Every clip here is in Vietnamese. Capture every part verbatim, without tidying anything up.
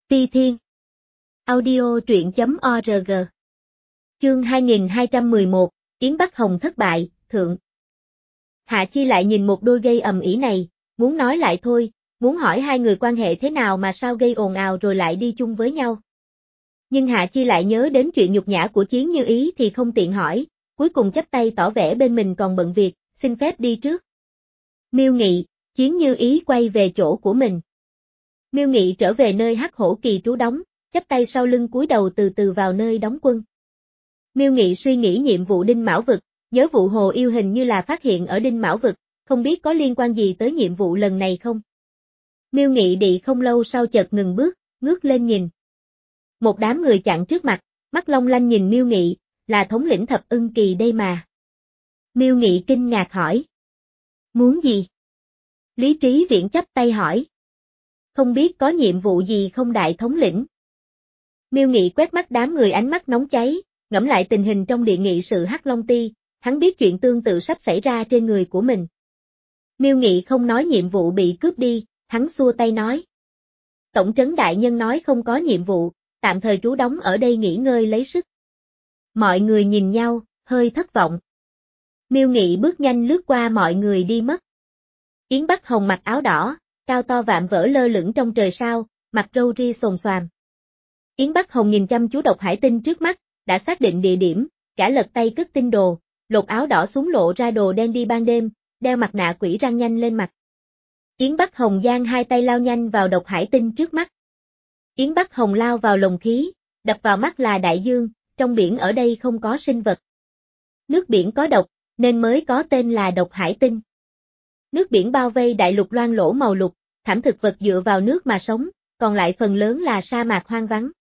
Ti Thiên. Audio truyện chấm org. Chương hai nghìn hai trăm mười một, Yến Bắc Hồng thất bại, thượng. Hạ Chi lại nhìn một đôi gây ầm ĩ này, muốn nói lại thôi, muốn hỏi hai người quan hệ thế nào mà sao gây ồn ào rồi lại đi chung với nhau. Nhưng Hạ Chi lại nhớ đến chuyện nhục nhã của Chiến Như Ý thì không tiện hỏi, cuối cùng chắp tay tỏ vẻ bên mình còn bận việc, xin phép đi trước. Miêu Nghị, Chiến Như Ý quay về chỗ của mình. Miêu Nghị trở về nơi Hắc Hổ Kỳ trú đóng, chắp tay sau lưng cúi đầu từ từ vào nơi đóng quân. Miêu Nghị suy nghĩ nhiệm vụ Đinh Mão Vực, nhớ vụ Hồ Yêu hình như là phát hiện ở Đinh Mão Vực, không biết có liên quan gì tới nhiệm vụ lần này không. Miêu Nghị đi không lâu sau chợt ngừng bước, ngước lên nhìn. Một đám người chặn trước mặt, mắt long lanh nhìn Miêu Nghị, là thống lĩnh Thập Ưng Kỳ đây mà. Miêu Nghị kinh ngạc hỏi. Muốn gì? Lý Trí Viễn chắp tay hỏi. Không biết có nhiệm vụ gì không đại thống lĩnh? Miêu Nghị quét mắt đám người ánh mắt nóng cháy, ngẫm lại tình hình trong điện nghị sự Hắc Long Ti, hắn biết chuyện tương tự sắp xảy ra trên người của mình. Miêu Nghị không nói nhiệm vụ bị cướp đi, hắn xua tay nói. Tổng trấn đại nhân nói không có nhiệm vụ, tạm thời trú đóng ở đây nghỉ ngơi lấy sức. Mọi người nhìn nhau, hơi thất vọng. Miêu Nghị bước nhanh lướt qua mọi người đi mất. Yến Bắc Hồng mặc áo đỏ, cao to vạm vỡ lơ lửng trong trời sao, mặt râu ria xồm xoàm. Yến Bắc Hồng nhìn chăm chú độc hải tinh trước mắt, đã xác định địa điểm, gã lật tay cất tinh đồ, lột áo đỏ xuống lộ ra đồ đen đi ban đêm, đeo mặt nạ quỷ răng nhanh lên mặt. Yến Bắc Hồng giang hai tay lao nhanh vào độc hải tinh trước mắt. Yến Bắc Hồng lao vào lồng khí, đập vào mắt là đại dương, trong biển ở đây không có sinh vật. Nước biển có độc, nên mới có tên là độc hải tinh. Nước biển bao vây đại lục loang lổ màu lục, thảm thực vật dựa vào nước mà sống, còn lại phần lớn là sa mạc hoang vắng.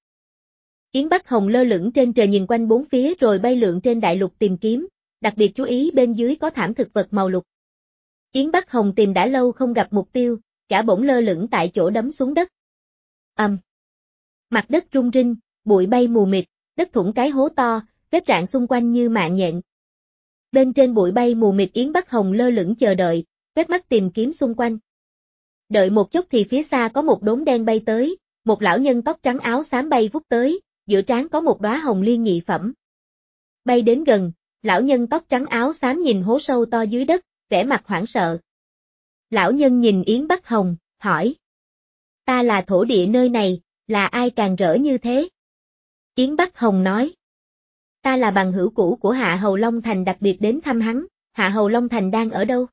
Yến Bắc Hồng lơ lửng trên trời nhìn quanh bốn phía rồi bay lượn trên đại lục tìm kiếm, đặc biệt chú ý bên dưới có thảm thực vật màu lục. Yến Bắc Hồng tìm đã lâu không gặp mục tiêu, cả bỗng lơ lửng tại chỗ đấm xuống đất. Ầm. Um. Mặt đất rung rinh, bụi bay mù mịt, đất thủng cái hố to, vết rạn xung quanh như mạng nhện. Bên trên bụi bay mù mịt Yến Bắc Hồng lơ lửng chờ đợi, quét mắt tìm kiếm xung quanh. Đợi một chút thì phía xa có một đốm đen bay tới, một lão nhân tóc trắng áo xám bay vút tới, giữa trán có một đóa hồng liên nhị phẩm. Bay đến gần, lão nhân tóc trắng áo xám nhìn hố sâu to dưới đất, vẻ mặt hoảng sợ. Lão nhân nhìn Yến Bắc Hồng, hỏi. Ta là thổ địa nơi này, là ai càng rỡ như thế? Yến Bắc Hồng nói. Ta là bằng hữu cũ của Hạ Hầu Long Thành đặc biệt đến thăm hắn, Hạ Hầu Long Thành đang ở đâu?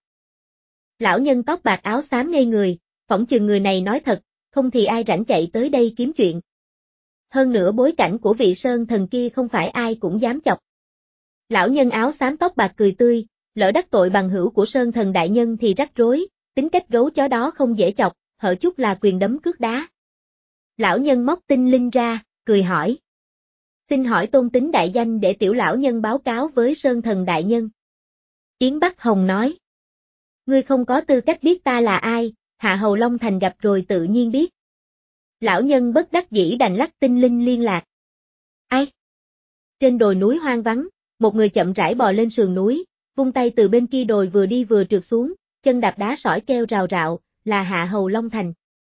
Lão nhân tóc bạc áo xám ngây người, phỏng chừng người này nói thật, không thì ai rảnh chạy tới đây kiếm chuyện. Hơn nữa bối cảnh của vị sơn thần kia không phải ai cũng dám chọc. Lão nhân áo xám tóc bạc cười tươi, lỡ đắc tội bằng hữu của sơn thần đại nhân thì rắc rối, tính cách gấu chó đó không dễ chọc, hở chút là quyền đấm cước đá. Lão nhân móc tinh linh ra, cười hỏi. Xin hỏi tôn tính đại danh để tiểu lão nhân báo cáo với sơn thần đại nhân. Yến Bắc Hồng nói. Ngươi không có tư cách biết ta là ai, Hạ Hầu Long Thành gặp rồi tự nhiên biết. Lão nhân bất đắc dĩ đành lắc tinh linh liên lạc. Ai? Trên đồi núi hoang vắng, một người chậm rãi bò lên sườn núi, vung tay từ bên kia đồi vừa đi vừa trượt xuống, chân đạp đá sỏi keo rào rạo, là Hạ Hầu Long Thành.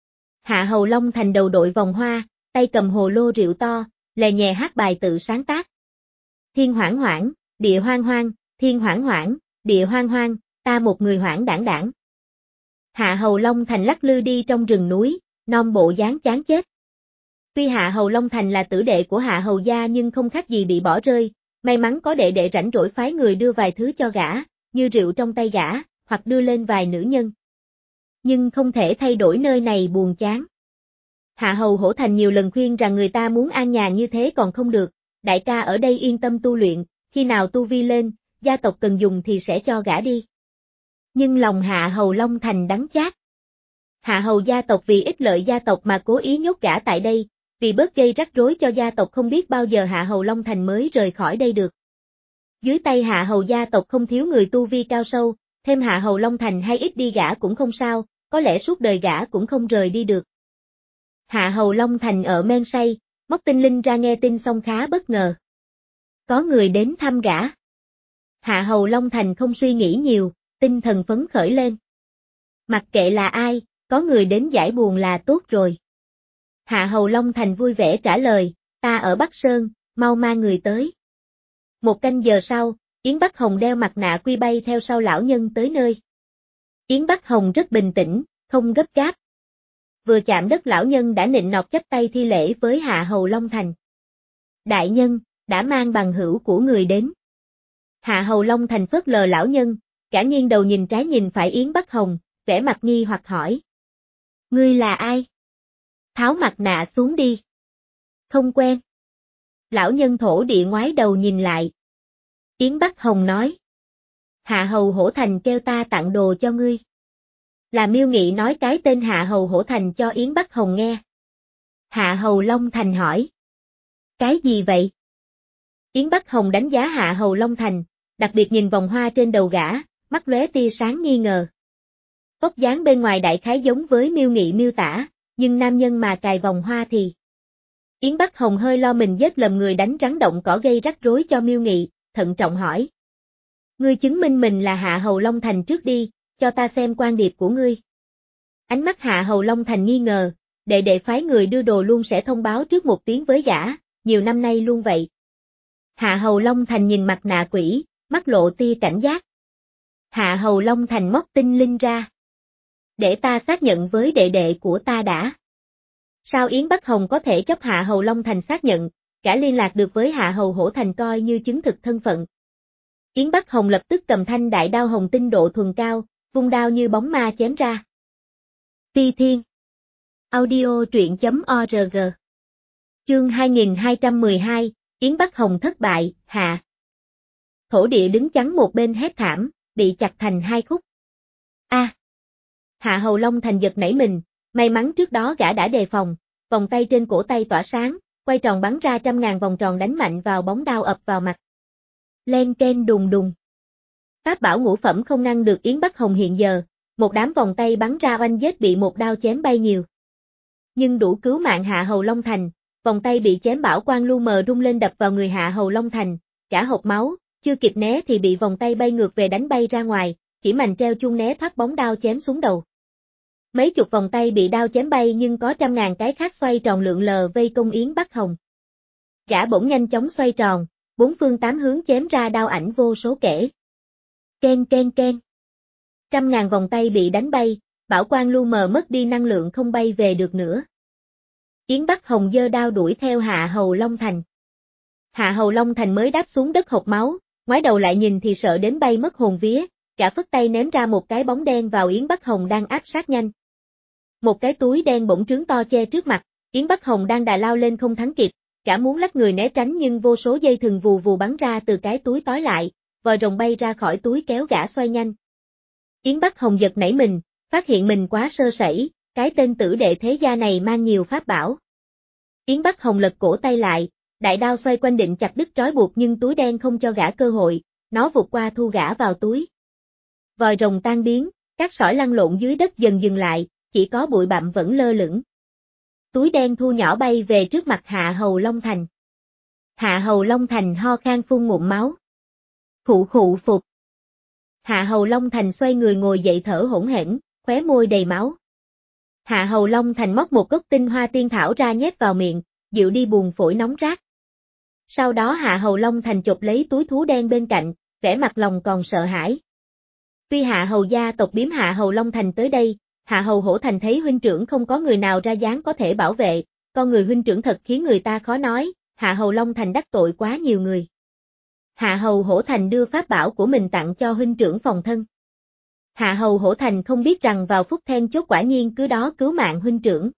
Hạ Hầu Long Thành đầu đội vòng hoa, tay cầm hồ lô rượu to, lè nhè hát bài tự sáng tác. Thiên hoảng hoảng, địa hoang hoang, thiên hoảng hoảng, địa hoang hoang, ta một người hoảng đảng đảng. Hạ Hầu Long Thành lắc lư đi trong rừng núi, non bộ dáng chán chết. Tuy Hạ Hầu Long Thành là tử đệ của Hạ Hầu gia nhưng không khác gì bị bỏ rơi, may mắn có đệ đệ rảnh rỗi phái người đưa vài thứ cho gã, như rượu trong tay gã, hoặc đưa lên vài nữ nhân. Nhưng không thể thay đổi nơi này buồn chán. Hạ Hầu Hổ Thành nhiều lần khuyên rằng người ta muốn an nhàn như thế còn không được, đại ca ở đây yên tâm tu luyện, khi nào tu vi lên, gia tộc cần dùng thì sẽ cho gã đi. Nhưng lòng Hạ Hầu Long Thành đắng chát. Hạ Hầu gia tộc vì ích lợi gia tộc mà cố ý nhốt gã tại đây, vì bớt gây rắc rối cho gia tộc không biết bao giờ Hạ Hầu Long Thành mới rời khỏi đây được. Dưới tay Hạ Hầu gia tộc không thiếu người tu vi cao sâu, thêm Hạ Hầu Long Thành hay ít đi gã cũng không sao, có lẽ suốt đời gã cũng không rời đi được. Hạ Hầu Long Thành ở men say, móc tinh linh ra nghe tin xong khá bất ngờ. Có người đến thăm gã. Hạ Hầu Long Thành không suy nghĩ nhiều, tinh thần phấn khởi lên. Mặc kệ là ai, có người đến giải buồn là tốt rồi. Hạ Hầu Long Thành vui vẻ trả lời, ta ở Bắc Sơn, mau mang người tới. Một canh giờ sau, Yến Bắc Hồng đeo mặt nạ quy bay theo sau lão nhân tới nơi. Yến Bắc Hồng rất bình tĩnh, không gấp gáp. Vừa chạm đất lão nhân đã nịnh nọt chắp tay thi lễ với Hạ Hầu Long Thành. Đại nhân, đã mang bằng hữu của người đến. Hạ Hầu Long Thành phớt lờ lão nhân, cả nghiêng đầu nhìn trái nhìn phải Yến Bắc Hồng, vẻ mặt nghi hoặc hỏi. Ngươi là ai? Tháo mặt nạ xuống đi. Không quen. Lão nhân thổ địa ngoái đầu nhìn lại. Yến Bắc Hồng nói. Hạ Hầu Hổ Thành kêu ta tặng đồ cho ngươi. Là Miêu Nghị nói cái tên Hạ Hầu Hổ Thành cho Yến Bắc Hồng nghe. Hạ Hầu Long Thành hỏi. Cái gì vậy? Yến Bắc Hồng đánh giá Hạ Hầu Long Thành, đặc biệt nhìn vòng hoa trên đầu gã, mắt lóe tia sáng nghi ngờ. Vóc dáng bên ngoài đại khái giống với Miêu Nghị miêu tả, nhưng nam nhân mà cài vòng hoa thì... Yến Bắc Hồng hơi lo mình giết lầm người đánh rắn động cỏ gây rắc rối cho Miêu Nghị, thận trọng hỏi. Ngươi chứng minh mình là Hạ Hầu Long Thành trước đi, cho ta xem quan điệp của ngươi. Ánh mắt Hạ Hầu Long Thành nghi ngờ, đệ đệ phái người đưa đồ luôn sẽ thông báo trước một tiếng với gã, nhiều năm nay luôn vậy. Hạ Hầu Long Thành nhìn mặt nạ quỷ, mắt lộ tia cảnh giác. Hạ Hầu Long Thành móc tinh linh ra. Để ta xác nhận với đệ đệ của ta đã. Sao Yến Bắc Hồng có thể chấp Hạ Hầu Long Thành xác nhận, cả liên lạc được với Hạ Hầu Hổ Thành coi như chứng thực thân phận. Yến Bắc Hồng lập tức cầm thanh đại đao hồng tinh độ thuần cao, vung đao như bóng ma chém ra. Phi Thiên. Audio truyện chấm org. Chương hai nghìn hai trăm mười hai, Yến Bắc Hồng thất bại, hạ. Thổ địa đứng chắn một bên hét thảm, bị chặt thành hai khúc. A. À. Hạ Hầu Long Thành giật nảy mình, may mắn trước đó gã đã đề phòng, vòng tay trên cổ tay tỏa sáng, quay tròn bắn ra trăm ngàn vòng tròn đánh mạnh vào bóng đao ập vào mặt. Len ken đùng đùng. Pháp bảo ngũ phẩm không ngăn được Yến Bắc Hồng hiện giờ, một đám vòng tay bắn ra oanh giết bị một đao chém bay nhiều. Nhưng đủ cứu mạng Hạ Hầu Long Thành, vòng tay bị chém bảo quang lu mờ rung lên đập vào người Hạ Hầu Long Thành, cả hộc máu, chưa kịp né thì bị vòng tay bay ngược về đánh bay ra ngoài, chỉ mành treo chung né thoát bóng đao chém xuống đầu. Mấy chục vòng tay bị đao chém bay nhưng có trăm ngàn cái khác xoay tròn lượn lờ vây công Yến Bắc Hồng. Gã bỗng nhanh chóng xoay tròn, bốn phương tám hướng chém ra đao ảnh vô số kể. Ken ken ken. Trăm ngàn vòng tay bị đánh bay, bảo quang lu mờ mất đi năng lượng không bay về được nữa. Yến Bắc Hồng giơ đao đuổi theo Hạ Hầu Long Thành. Hạ Hầu Long Thành mới đáp xuống đất hộc máu, ngoái đầu lại nhìn thì sợ đến bay mất hồn vía, cả phất tay ném ra một cái bóng đen vào Yến Bắc Hồng đang áp sát nhanh. Một cái túi đen bỗng trướng to che trước mặt, Yến Bắc Hồng đang đà lao lên không thắng kịp, cả muốn lách người né tránh nhưng vô số dây thừng vù vù bắn ra từ cái túi tói lại, vòi rồng bay ra khỏi túi kéo gã xoay nhanh. Yến Bắc Hồng giật nảy mình, phát hiện mình quá sơ sẩy, cái tên tử đệ thế gia này mang nhiều pháp bảo. Yến Bắc Hồng lật cổ tay lại, đại đao xoay quanh định chặt đứt trói buộc nhưng túi đen không cho gã cơ hội, nó vụt qua thu gã vào túi. Vòi rồng tan biến, các sỏi lăn lộn dưới đất dần dừng lại, chỉ có bụi bặm vẫn lơ lửng. Túi đen thu nhỏ bay về trước mặt Hạ Hầu Long Thành. Hạ Hầu Long Thành ho khan phun ngụm máu. Khụ khụ phục. Hạ Hầu Long Thành xoay người ngồi dậy thở hổn hển, khóe môi đầy máu. Hạ Hầu Long Thành móc một gốc tinh hoa tiên thảo ra nhét vào miệng, dịu đi buồn phổi nóng rát. Sau đó Hạ Hầu Long Thành chộp lấy túi thú đen bên cạnh, vẻ mặt lòng còn sợ hãi. Tuy Hạ Hầu gia tộc biếm Hạ Hầu Long Thành tới đây, Hạ Hầu Hổ Thành thấy huynh trưởng không có người nào ra dáng có thể bảo vệ, con người huynh trưởng thật khiến người ta khó nói, Hạ Hầu Long Thành đắc tội quá nhiều người. Hạ Hầu Hổ Thành đưa pháp bảo của mình tặng cho huynh trưởng phòng thân. Hạ Hầu Hổ Thành không biết rằng vào phút then chốt quả nhiên cứ đó cứu mạng huynh trưởng.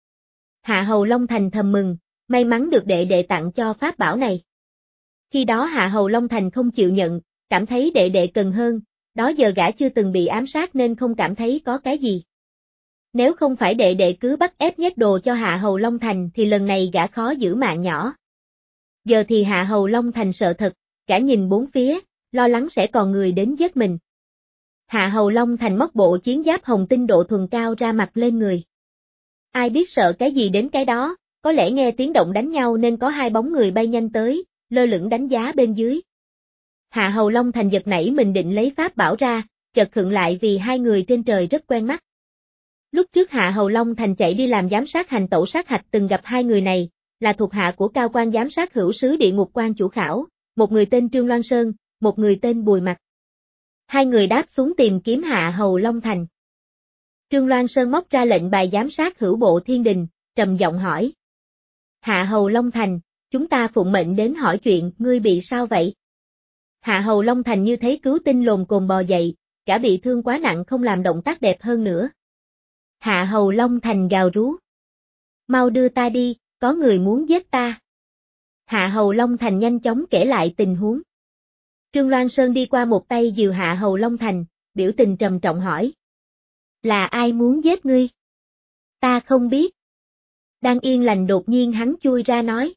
Hạ Hầu Long Thành thầm mừng, may mắn được đệ đệ tặng cho pháp bảo này. Khi đó Hạ Hầu Long Thành không chịu nhận, cảm thấy đệ đệ cần hơn, đó giờ gã chưa từng bị ám sát nên không cảm thấy có cái gì. Nếu không phải đệ đệ cứ bắt ép nhét đồ cho Hạ Hầu Long Thành thì lần này gã khó giữ mạng nhỏ. Giờ thì Hạ Hầu Long Thành sợ thật, gã nhìn bốn phía, lo lắng sẽ còn người đến giết mình. Hạ Hầu Long Thành móc bộ chiến giáp hồng tinh độ thuần cao ra mặc lên người. Ai biết sợ cái gì đến cái đó, có lẽ nghe tiếng động đánh nhau nên có hai bóng người bay nhanh tới, lơ lửng đánh giá bên dưới. Hạ Hầu Long Thành giật nảy mình định lấy pháp bảo ra, chợt khựng lại vì hai người trên trời rất quen mắt. Lúc trước Hạ Hầu Long Thành chạy đi làm giám sát hành tẩu sát hạch từng gặp hai người này, là thuộc hạ của cao quan giám sát hữu sứ địa ngục quan chủ khảo, một người tên Trương Loan Sơn, một người tên Bùi Mặc. Hai người đáp xuống tìm kiếm Hạ Hầu Long Thành. Trương Loan Sơn móc ra lệnh bài giám sát hữu bộ thiên đình, trầm giọng hỏi. Hạ Hầu Long Thành, chúng ta phụng mệnh đến hỏi chuyện, ngươi bị sao vậy? Hạ Hầu Long Thành như thấy cứu tinh lồm cồm bò dậy, cả bị thương quá nặng không làm động tác đẹp hơn nữa. Hạ Hầu Long Thành gào rú. Mau đưa ta đi, có người muốn giết ta. Hạ Hầu Long Thành nhanh chóng kể lại tình huống. Trương Loan Sơn đi qua một tay dìu Hạ Hầu Long Thành, biểu tình trầm trọng hỏi. Là ai muốn giết ngươi? Ta không biết. Đang yên lành đột nhiên hắn chui ra nói.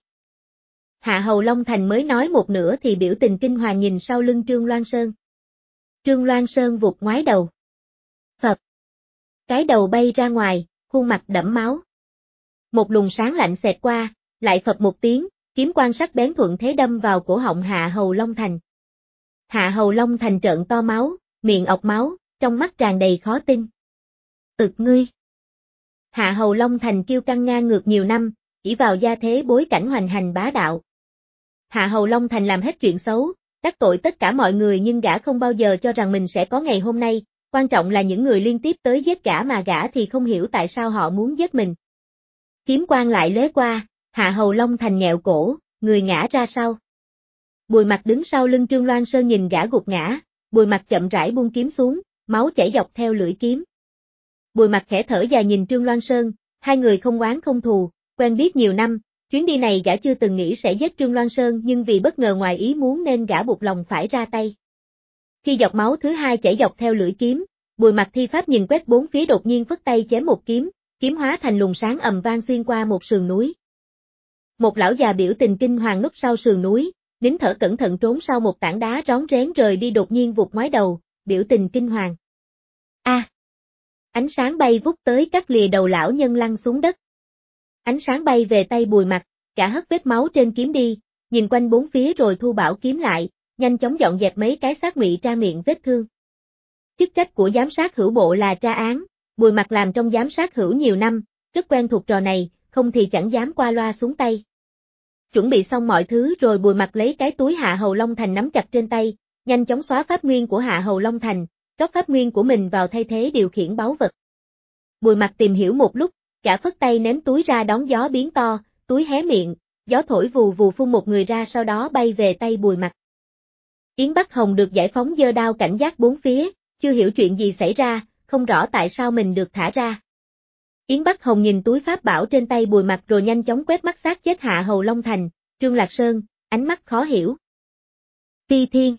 Hạ Hầu Long Thành mới nói một nửa thì biểu tình kinh hoàng nhìn sau lưng Trương Loan Sơn. Trương Loan Sơn vụt ngoái đầu. Phập. Cái đầu bay ra ngoài, khuôn mặt đẫm máu. Một luồng sáng lạnh xẹt qua, lại phập một tiếng, kiếm quang sắc bén thuận thế đâm vào cổ họng Hạ Hầu Long Thành. Hạ Hầu Long Thành trợn to máu, miệng ọc máu, trong mắt tràn đầy khó tin. Ực ngươi. Hạ Hầu Long Thành kiêu căng ngang ngược nhiều năm, chỉ vào gia thế bối cảnh hoành hành bá đạo. Hạ Hầu Long Thành làm hết chuyện xấu, đắc tội tất cả mọi người nhưng gã không bao giờ cho rằng mình sẽ có ngày hôm nay, quan trọng là những người liên tiếp tới giết gã mà gã thì không hiểu tại sao họ muốn giết mình. Kiếm quang lại lóe qua, Hạ Hầu Long Thành nghẹo cổ, người ngã ra sau. Bùi Mặc đứng sau lưng Trương Loan Sơn nhìn gã gục ngã, Bùi Mặc chậm rãi buông kiếm xuống, máu chảy dọc theo lưỡi kiếm. Bùi Mặc khẽ thở dài nhìn Trương Loan Sơn, hai người không oán không thù, quen biết nhiều năm, chuyến đi này gã chưa từng nghĩ sẽ giết Trương Loan Sơn nhưng vì bất ngờ ngoài ý muốn nên gã buộc lòng phải ra tay. Khi giọt máu thứ hai chảy dọc theo lưỡi kiếm, Bùi Mặc thi pháp nhìn quét bốn phía đột nhiên phất tay chém một kiếm, kiếm hóa thành luồng sáng ầm vang xuyên qua một sườn núi. Một lão già biểu tình kinh hoàng núp sau sườn núi, nín thở cẩn thận trốn sau một tảng đá rón rén rời đi đột nhiên vụt ngoái đầu, biểu tình kinh hoàng. A! À, ánh sáng bay vút tới cắt lìa đầu lão nhân lăn xuống đất. Ánh sáng bay về tay Bùi Mặc, cả hất vết máu trên kiếm đi, nhìn quanh bốn phía rồi thu bảo kiếm lại, nhanh chóng dọn dẹp mấy cái xác ngụy tra miệng vết thương. Chức trách của giám sát hữu bộ là tra án, Bùi Mặc làm trong giám sát hữu nhiều năm, rất quen thuộc trò này, không thì chẳng dám qua loa xuống tay. Chuẩn bị xong mọi thứ rồi Bùi Mặc lấy cái túi Hạ Hầu Long Thành nắm chặt trên tay, nhanh chóng xóa pháp nguyên của Hạ Hầu Long Thành, rót pháp nguyên của mình vào thay thế điều khiển báu vật. Bùi Mặc tìm hiểu một lúc, cả phất tay ném túi ra đón gió biến to, túi hé miệng, gió thổi vù vù phun một người ra sau đó bay về tay Bùi Mặc. Yến Bắc Hồng được giải phóng giơ đao cảnh giác bốn phía, chưa hiểu chuyện gì xảy ra, không rõ tại sao mình được thả ra. Yến Bắc Hồng nhìn túi pháp bảo trên tay Bùi Mặc rồi nhanh chóng quét mắt xác chết Hạ Hầu Long Thành, Trương Lạc Sơn, ánh mắt khó hiểu. Phi Thiên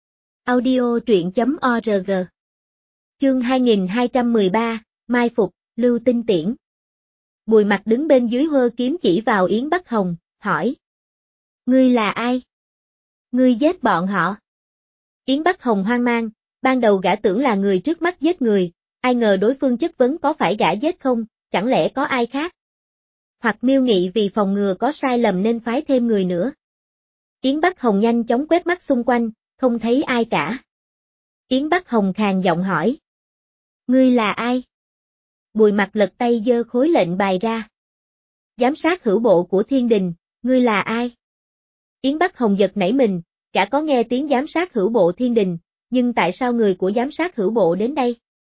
Audio truyện chấm org Chương hai nghìn hai trăm mười ba, Mai Phục, Lưu Tinh Tiễn. Bùi Mặc đứng bên dưới hơ kiếm chỉ vào Yến Bắc Hồng, hỏi. Ngươi là ai? Ngươi giết bọn họ. Yến Bắc Hồng hoang mang, ban đầu gã tưởng là người trước mắt giết người, ai ngờ đối phương chất vấn có phải gã giết không, chẳng lẽ có ai khác? Hoặc Miêu Nghị vì phòng ngừa có sai lầm nên phái thêm người nữa. Yến Bắc Hồng nhanh chóng quét mắt xung quanh, không thấy ai cả. Yến Bắc Hồng khàn giọng hỏi. Ngươi là ai? Bùi Mặc lật tay giơ khối lệnh bài ra. Giám sát hữu bộ của Thiên Đình, ngươi là ai? Yến Bắc Hồng giật nảy mình, cả có nghe tiếng giám sát hữu bộ Thiên Đình, nhưng tại sao người của giám sát hữu bộ đến đây?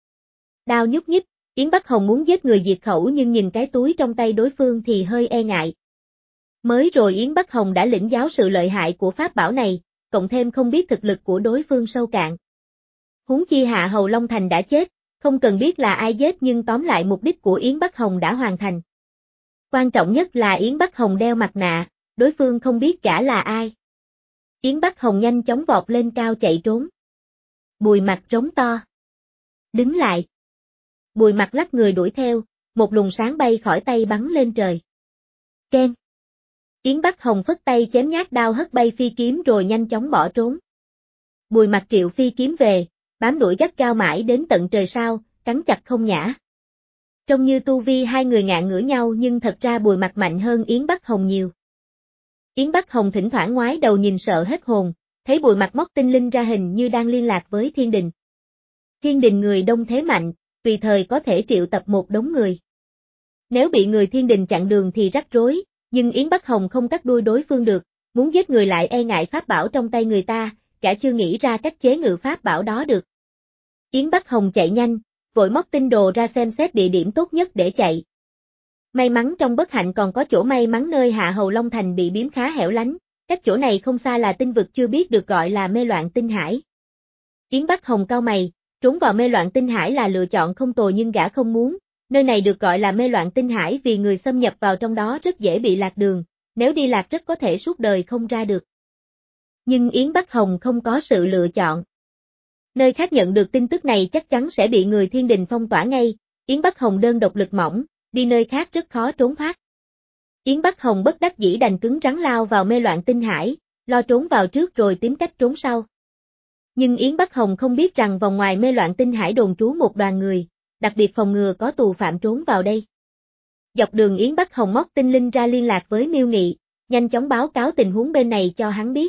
Đao nhúc nhích, Yến Bắc Hồng muốn giết người diệt khẩu nhưng nhìn cái túi trong tay đối phương thì hơi e ngại. Mới rồi Yến Bắc Hồng đã lĩnh giáo sự lợi hại của pháp bảo này, cộng thêm không biết thực lực của đối phương sâu cạn. Huống chi Hạ Hầu Long Thành đã chết, không cần biết là ai giết nhưng tóm lại mục đích của Yến Bắc Hồng đã hoàn thành. Quan trọng nhất là Yến Bắc Hồng đeo mặt nạ, đối phương không biết gã là ai. Yến Bắc Hồng nhanh chóng vọt lên cao chạy trốn. Bùi Mặc rống to. Đứng lại. Bùi Mặc lắc người đuổi theo, một luồng sáng bay khỏi tay bắn lên trời. Ken. Yến Bắc Hồng phất tay chém nhát đao hất bay phi kiếm rồi nhanh chóng bỏ trốn. Bùi Mặc triệu phi kiếm về, bám đuổi gắt gao mãi đến tận trời sao, cắn chặt không nhả. Trông như tu vi hai người ngạng ngửa nhau nhưng thật ra Bùi Mặc mạnh hơn Yến Bắc Hồng nhiều. Yến Bắc Hồng thỉnh thoảng ngoái đầu nhìn sợ hết hồn, thấy Bùi Mặc móc tinh linh ra hình như đang liên lạc với Thiên Đình. Thiên Đình người đông thế mạnh, tùy thời có thể triệu tập một đống người. Nếu bị người thiên đình chặn đường thì rắc rối, nhưng Yến Bắc Hồng không cắt đuôi đối phương được, muốn giết người lại e ngại pháp bảo trong tay người ta, gã chưa nghĩ ra cách chế ngự pháp bảo đó được. Yến Bắc Hồng chạy nhanh, vội móc tinh đồ ra xem xét địa điểm tốt nhất để chạy. May mắn trong bất hạnh còn có chỗ may mắn nơi Hạ Hầu Long Thành bị biếm khá hẻo lánh, cách chỗ này không xa là tinh vực chưa biết được gọi là mê loạn tinh hải. Yến Bắc Hồng cau mày, trốn vào mê loạn tinh hải là lựa chọn không tồi nhưng gã không muốn, nơi này được gọi là mê loạn tinh hải vì người xâm nhập vào trong đó rất dễ bị lạc đường, nếu đi lạc rất có thể suốt đời không ra được. Nhưng Yến Bắc Hồng không có sự lựa chọn. Nơi khác nhận được tin tức này chắc chắn sẽ bị người thiên đình phong tỏa ngay, Yến Bắc Hồng đơn độc lực mỏng, đi nơi khác rất khó trốn thoát. Yến Bắc Hồng bất đắc dĩ đành cứng rắn lao vào mê loạn tinh hải, lo trốn vào trước rồi tìm cách trốn sau. Nhưng Yến Bắc Hồng không biết rằng vòng ngoài mê loạn tinh hải đồn trú một đoàn người, đặc biệt phòng ngừa có tù phạm trốn vào đây. Dọc đường Yến Bắc Hồng móc tinh linh ra liên lạc với Miêu Nghị, nhanh chóng báo cáo tình huống bên này cho hắn biết.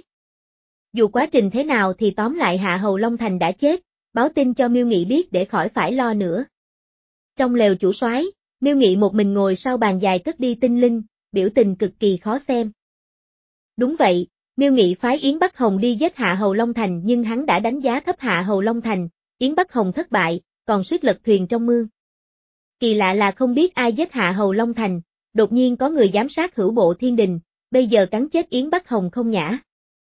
Dù quá trình thế nào thì tóm lại Hạ Hầu Long Thành đã chết, báo tin cho Miêu Nghị biết để khỏi phải lo nữa. Trong lều chủ soái, Miêu Nghị một mình ngồi sau bàn dài cất đi tinh linh, biểu tình cực kỳ khó xem. Đúng vậy, Miêu Nghị phái Yến Bắc Hồng đi giết Hạ Hầu Long Thành nhưng hắn đã đánh giá thấp Hạ Hầu Long Thành, Yến Bắc Hồng thất bại, còn suýt lật thuyền trong mương. Kỳ lạ là không biết ai giết Hạ Hầu Long Thành, đột nhiên có người giám sát hữu bộ thiên đình, bây giờ cắn chết Yến Bắc Hồng không nhã.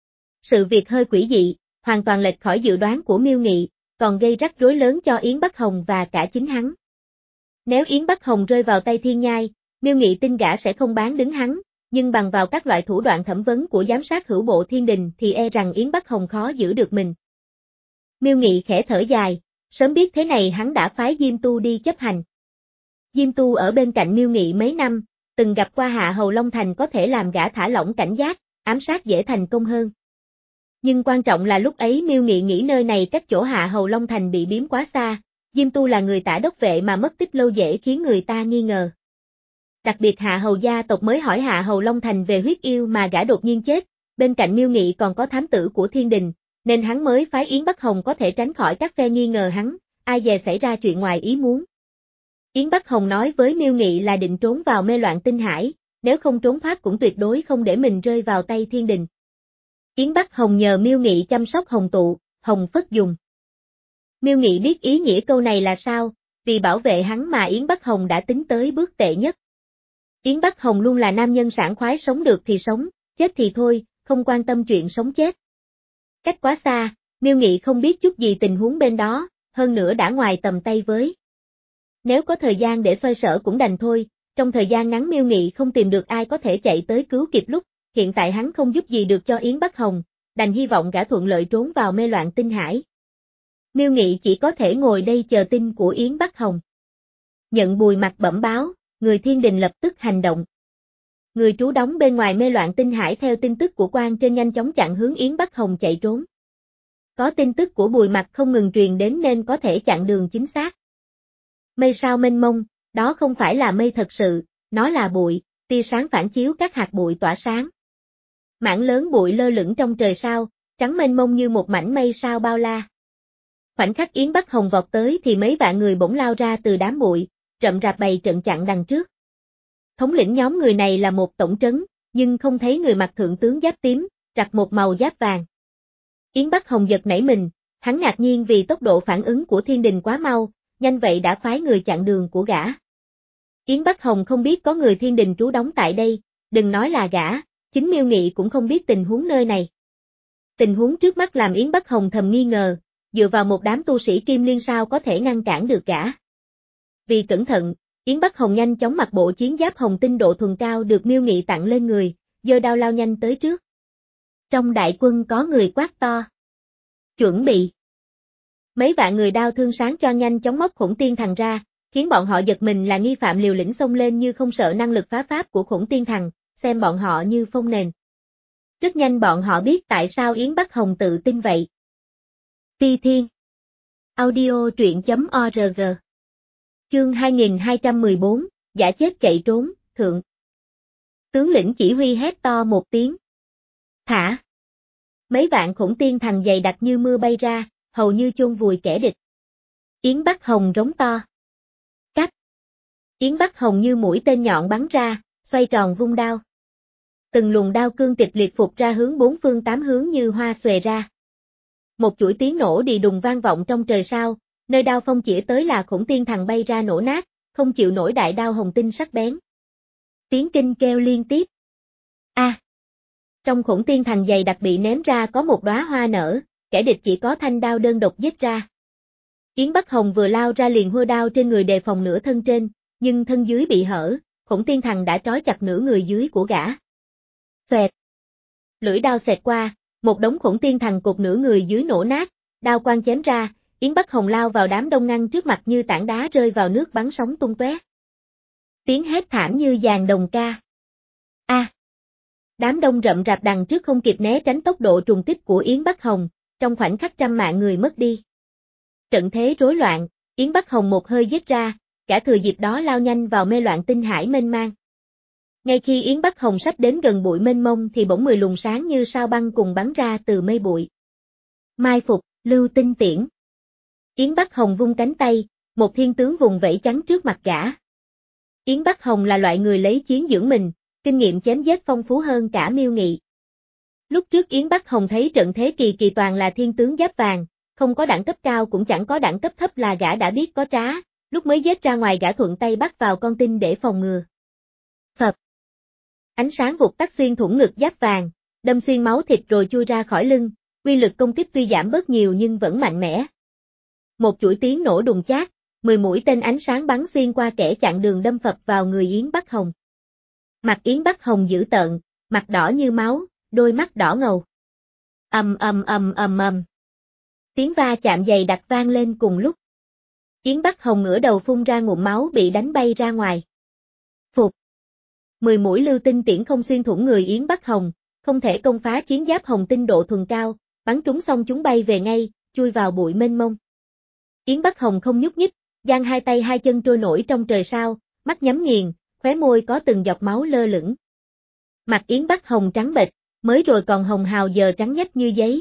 Sự việc hơi quỷ dị, hoàn toàn lệch khỏi dự đoán của Miêu Nghị, còn gây rắc rối lớn cho Yến Bắc Hồng và cả chính hắn. Nếu Yến Bắc Hồng rơi vào tay Thiên Nhai, Miêu Nghị tin gã sẽ không bán đứng hắn, nhưng bằng vào các loại thủ đoạn thẩm vấn của giám sát hữu bộ thiên đình thì e rằng Yến Bắc Hồng khó giữ được mình. Miêu Nghị khẽ thở dài, sớm biết thế này hắn đã phái Diêm Tu đi chấp hành. Diêm Tu ở bên cạnh Miêu Nghị mấy năm, từng gặp qua Hạ Hầu Long Thành có thể làm gã thả lỏng cảnh giác, ám sát dễ thành công hơn. Nhưng quan trọng là lúc ấy Miêu Nghị nghĩ nơi này cách chỗ Hạ Hầu Long Thành bị biếm quá xa, Diêm Tu là người tả đốc vệ mà mất tích lâu dễ khiến người ta nghi ngờ. Đặc biệt Hạ Hầu gia tộc mới hỏi Hạ Hầu Long Thành về huyết yêu mà gã đột nhiên chết, bên cạnh Miêu Nghị còn có thám tử của thiên đình, nên hắn mới phái Yến Bắc Hồng có thể tránh khỏi các phe nghi ngờ hắn, ai dè xảy ra chuyện ngoài ý muốn. Yến Bắc Hồng nói với Miêu Nghị là định trốn vào mê loạn tinh hải, nếu không trốn thoát cũng tuyệt đối không để mình rơi vào tay thiên đình. Yến Bắc Hồng nhờ Miêu Nghị chăm sóc Hồng Tụ, Hồng Phất dùng. Miêu Nghị biết ý nghĩa câu này là sao, vì bảo vệ hắn mà Yến Bắc Hồng đã tính tới bước tệ nhất. Yến Bắc Hồng luôn là nam nhân sảng khoái, sống được thì sống, chết thì thôi, không quan tâm chuyện sống chết. Cách quá xa, Miêu Nghị không biết chút gì tình huống bên đó, hơn nữa đã ngoài tầm tay với. Nếu có thời gian để xoay sở cũng đành thôi, trong thời gian ngắn Miêu Nghị không tìm được ai có thể chạy tới cứu kịp lúc, hiện tại hắn không giúp gì được cho Yến Bắc Hồng, đành hy vọng gã thuận lợi trốn vào mê loạn tinh hải. Miêu Nghị chỉ có thể ngồi đây chờ tin của Yến Bắc Hồng. Nhận bùi mặt bẩm báo, người thiên đình lập tức hành động. Người trú đóng bên ngoài mê loạn tinh hải theo tin tức của quan trên nhanh chóng chặn hướng Yến Bắc Hồng chạy trốn. Có tin tức của bùi mặt không ngừng truyền đến nên có thể chặn đường chính xác. Mây sao mênh mông, đó không phải là mây thật sự, nó là bụi, tia sáng phản chiếu các hạt bụi tỏa sáng. Mảng lớn bụi lơ lửng trong trời sao, trắng mênh mông như một mảnh mây sao bao la. Khoảnh khắc Yến Bắc Hồng vọt tới thì mấy vạn người bỗng lao ra từ đám bụi, rậm rạp bày trận chặn đằng trước. Thống lĩnh nhóm người này là một tổng trấn, nhưng không thấy người mặc thượng tướng giáp tím, rặt một màu giáp vàng. Yến Bắc Hồng giật nảy mình, hắn ngạc nhiên vì tốc độ phản ứng của thiên đình quá mau, nhanh vậy đã phái người chặn đường của gã. Yến Bắc Hồng không biết có người thiên đình trú đóng tại đây, đừng nói là gã, chính Miêu Nghị cũng không biết tình huống nơi này. Tình huống trước mắt làm Yến Bắc Hồng thầm nghi ngờ, dựa vào một đám tu sĩ Kim Liên sao có thể ngăn cản được gã. Vì cẩn thận, Yến Bắc Hồng nhanh chóng mặc bộ chiến giáp hồng tinh độ thuần cao được Miêu Nghị tặng lên người, giơ đao lao nhanh tới trước. Trong đại quân có người quát to. Chuẩn bị. Mấy vạn người đao thương sáng cho nhanh chóng móc Khổng Tiên Thần ra, khiến bọn họ giật mình là nghi phạm liều lĩnh xông lên như không sợ năng lực phá pháp của Khổng Tiên Thần, xem bọn họ như phong nền. Rất nhanh bọn họ biết tại sao Yến Bắc Hồng tự tin vậy. Phi Thiên Audio truyện chấm org Chương hai nghìn hai trăm mười bốn, giả chết chạy trốn, thượng. Tướng lĩnh chỉ huy hét to một tiếng. Thả! Mấy vạn Khổng Tiên Thần dày đặc như mưa bay ra, hầu như chôn vùi kẻ địch. Yến Bắc Hồng rống to. Yến Bắc Hồng như mũi tên nhọn bắn ra, xoay tròn vung đao. Từng luồng đao cương tịch liệt phục ra hướng bốn phương tám hướng như hoa xòe ra. Một chuỗi tiếng nổ đì đùng vang vọng trong trời sao, nơi đao phong chĩa tới là Khổng Tiên Thần bay ra nổ nát, không chịu nổi đại đao hồng tinh sắc bén. Tiếng kinh kêu liên tiếp. A! À, trong Khổng Tiên Thần dày đặc bị ném ra có một đóa hoa nở, kẻ địch chỉ có thanh đao đơn độc giết ra. Yến Bắc Hồng vừa lao ra liền hô đao trên người đề phòng nửa thân trên, nhưng thân dưới bị hở, Khổng Tiên Thần đã trói chặt nửa người dưới của gã. Xoẹt! Lưỡi đao xẹt qua, một đống Khổng Tiên Thần cột nửa người dưới nổ nát, đao quang chém ra, Yến Bắc Hồng lao vào đám đông ngăn trước mặt như tảng đá rơi vào nước bắn sóng tung tóe. Tiếng hét thảm như dàn đồng ca. A! À, đám đông rậm rạp đằng trước không kịp né tránh tốc độ trùng kích của Yến Bắc Hồng, trong khoảnh khắc trăm mạng người mất đi. Trận thế rối loạn, Yến Bắc Hồng một hơi giết ra, cả thừa dịp đó lao nhanh vào mê loạn tinh hải mênh mang. Ngay khi Yến Bắc Hồng sắp đến gần bụi mênh mông thì bỗng mười luồng sáng như sao băng cùng bắn ra từ mây bụi. Mai phục, lưu tinh tiễn. Yến Bắc Hồng vung cánh tay, một thiên tướng vùng vẫy chắn trước mặt gã. Yến Bắc Hồng là loại người lấy chiến dưỡng mình, kinh nghiệm chém giết phong phú hơn cả Miêu Nghị. Lúc trước Yến Bắc Hồng thấy trận thế kỳ kỳ toàn là thiên tướng giáp vàng, không có đẳng cấp cao cũng chẳng có đẳng cấp thấp là gã đã biết có trá, lúc mới giết ra ngoài gã thuận tay bắt vào con tin để phòng ngừa. Phập. Ánh sáng vụt tắt xuyên thủng ngực giáp vàng, đâm xuyên máu thịt rồi chui ra khỏi lưng, uy lực công kích tuy giảm bớt nhiều nhưng vẫn mạnh mẽ. Một chuỗi tiếng nổ đùng chát, mười mũi tên ánh sáng bắn xuyên qua kẻ chặn đường đâm phập vào người Yến Bắc Hồng. Mặt Yến Bắc Hồng dữ tợn, mặt đỏ như máu, đôi mắt đỏ ngầu. Ầm ầm ầm ầm ầm. Tiếng va chạm dày đặc vang lên cùng lúc. Yến Bắc Hồng ngửa đầu phun ra ngụm máu bị đánh bay ra ngoài. Phục. Mười mũi lưu tinh tiễn không xuyên thủng người Yến Bắc Hồng, không thể công phá chiến giáp hồng tinh độ thuần cao, bắn trúng xong chúng bay về ngay, chui vào bụi mênh mông. Yến Bắc Hồng không nhúc nhích, giang hai tay hai chân trôi nổi trong trời sao, mắt nhắm nghiền, khóe môi có từng giọt máu lơ lửng. Mặt Yến Bắc Hồng trắng bệch, mới rồi còn hồng hào giờ trắng nhách như giấy.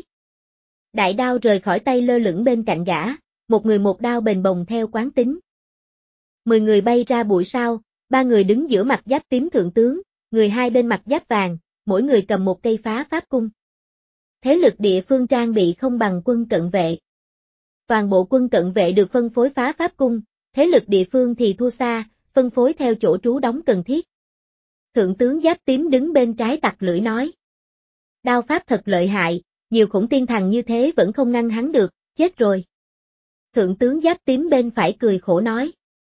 Đại đao rời khỏi tay lơ lửng bên cạnh gã, một người một đao bền bồng theo quán tính. Mười người bay ra bụi sao, ba người đứng giữa mặt giáp tím thượng tướng, người hai bên mặt giáp vàng, mỗi người cầm một cây phá pháp cung. Thế lực địa phương trang bị không bằng quân cận vệ. Toàn bộ quân cận vệ được phân phối phá pháp cung, thế lực địa phương thì thua xa, phân phối theo chỗ trú đóng cần thiết. Thượng tướng giáp tím đứng bên trái tặc lưỡi nói. Đao pháp thật lợi hại, nhiều Khổng Tiên Thần như thế vẫn không ngăn hắn được, chết rồi. Thượng tướng giáp tím bên phải cười khổ nói.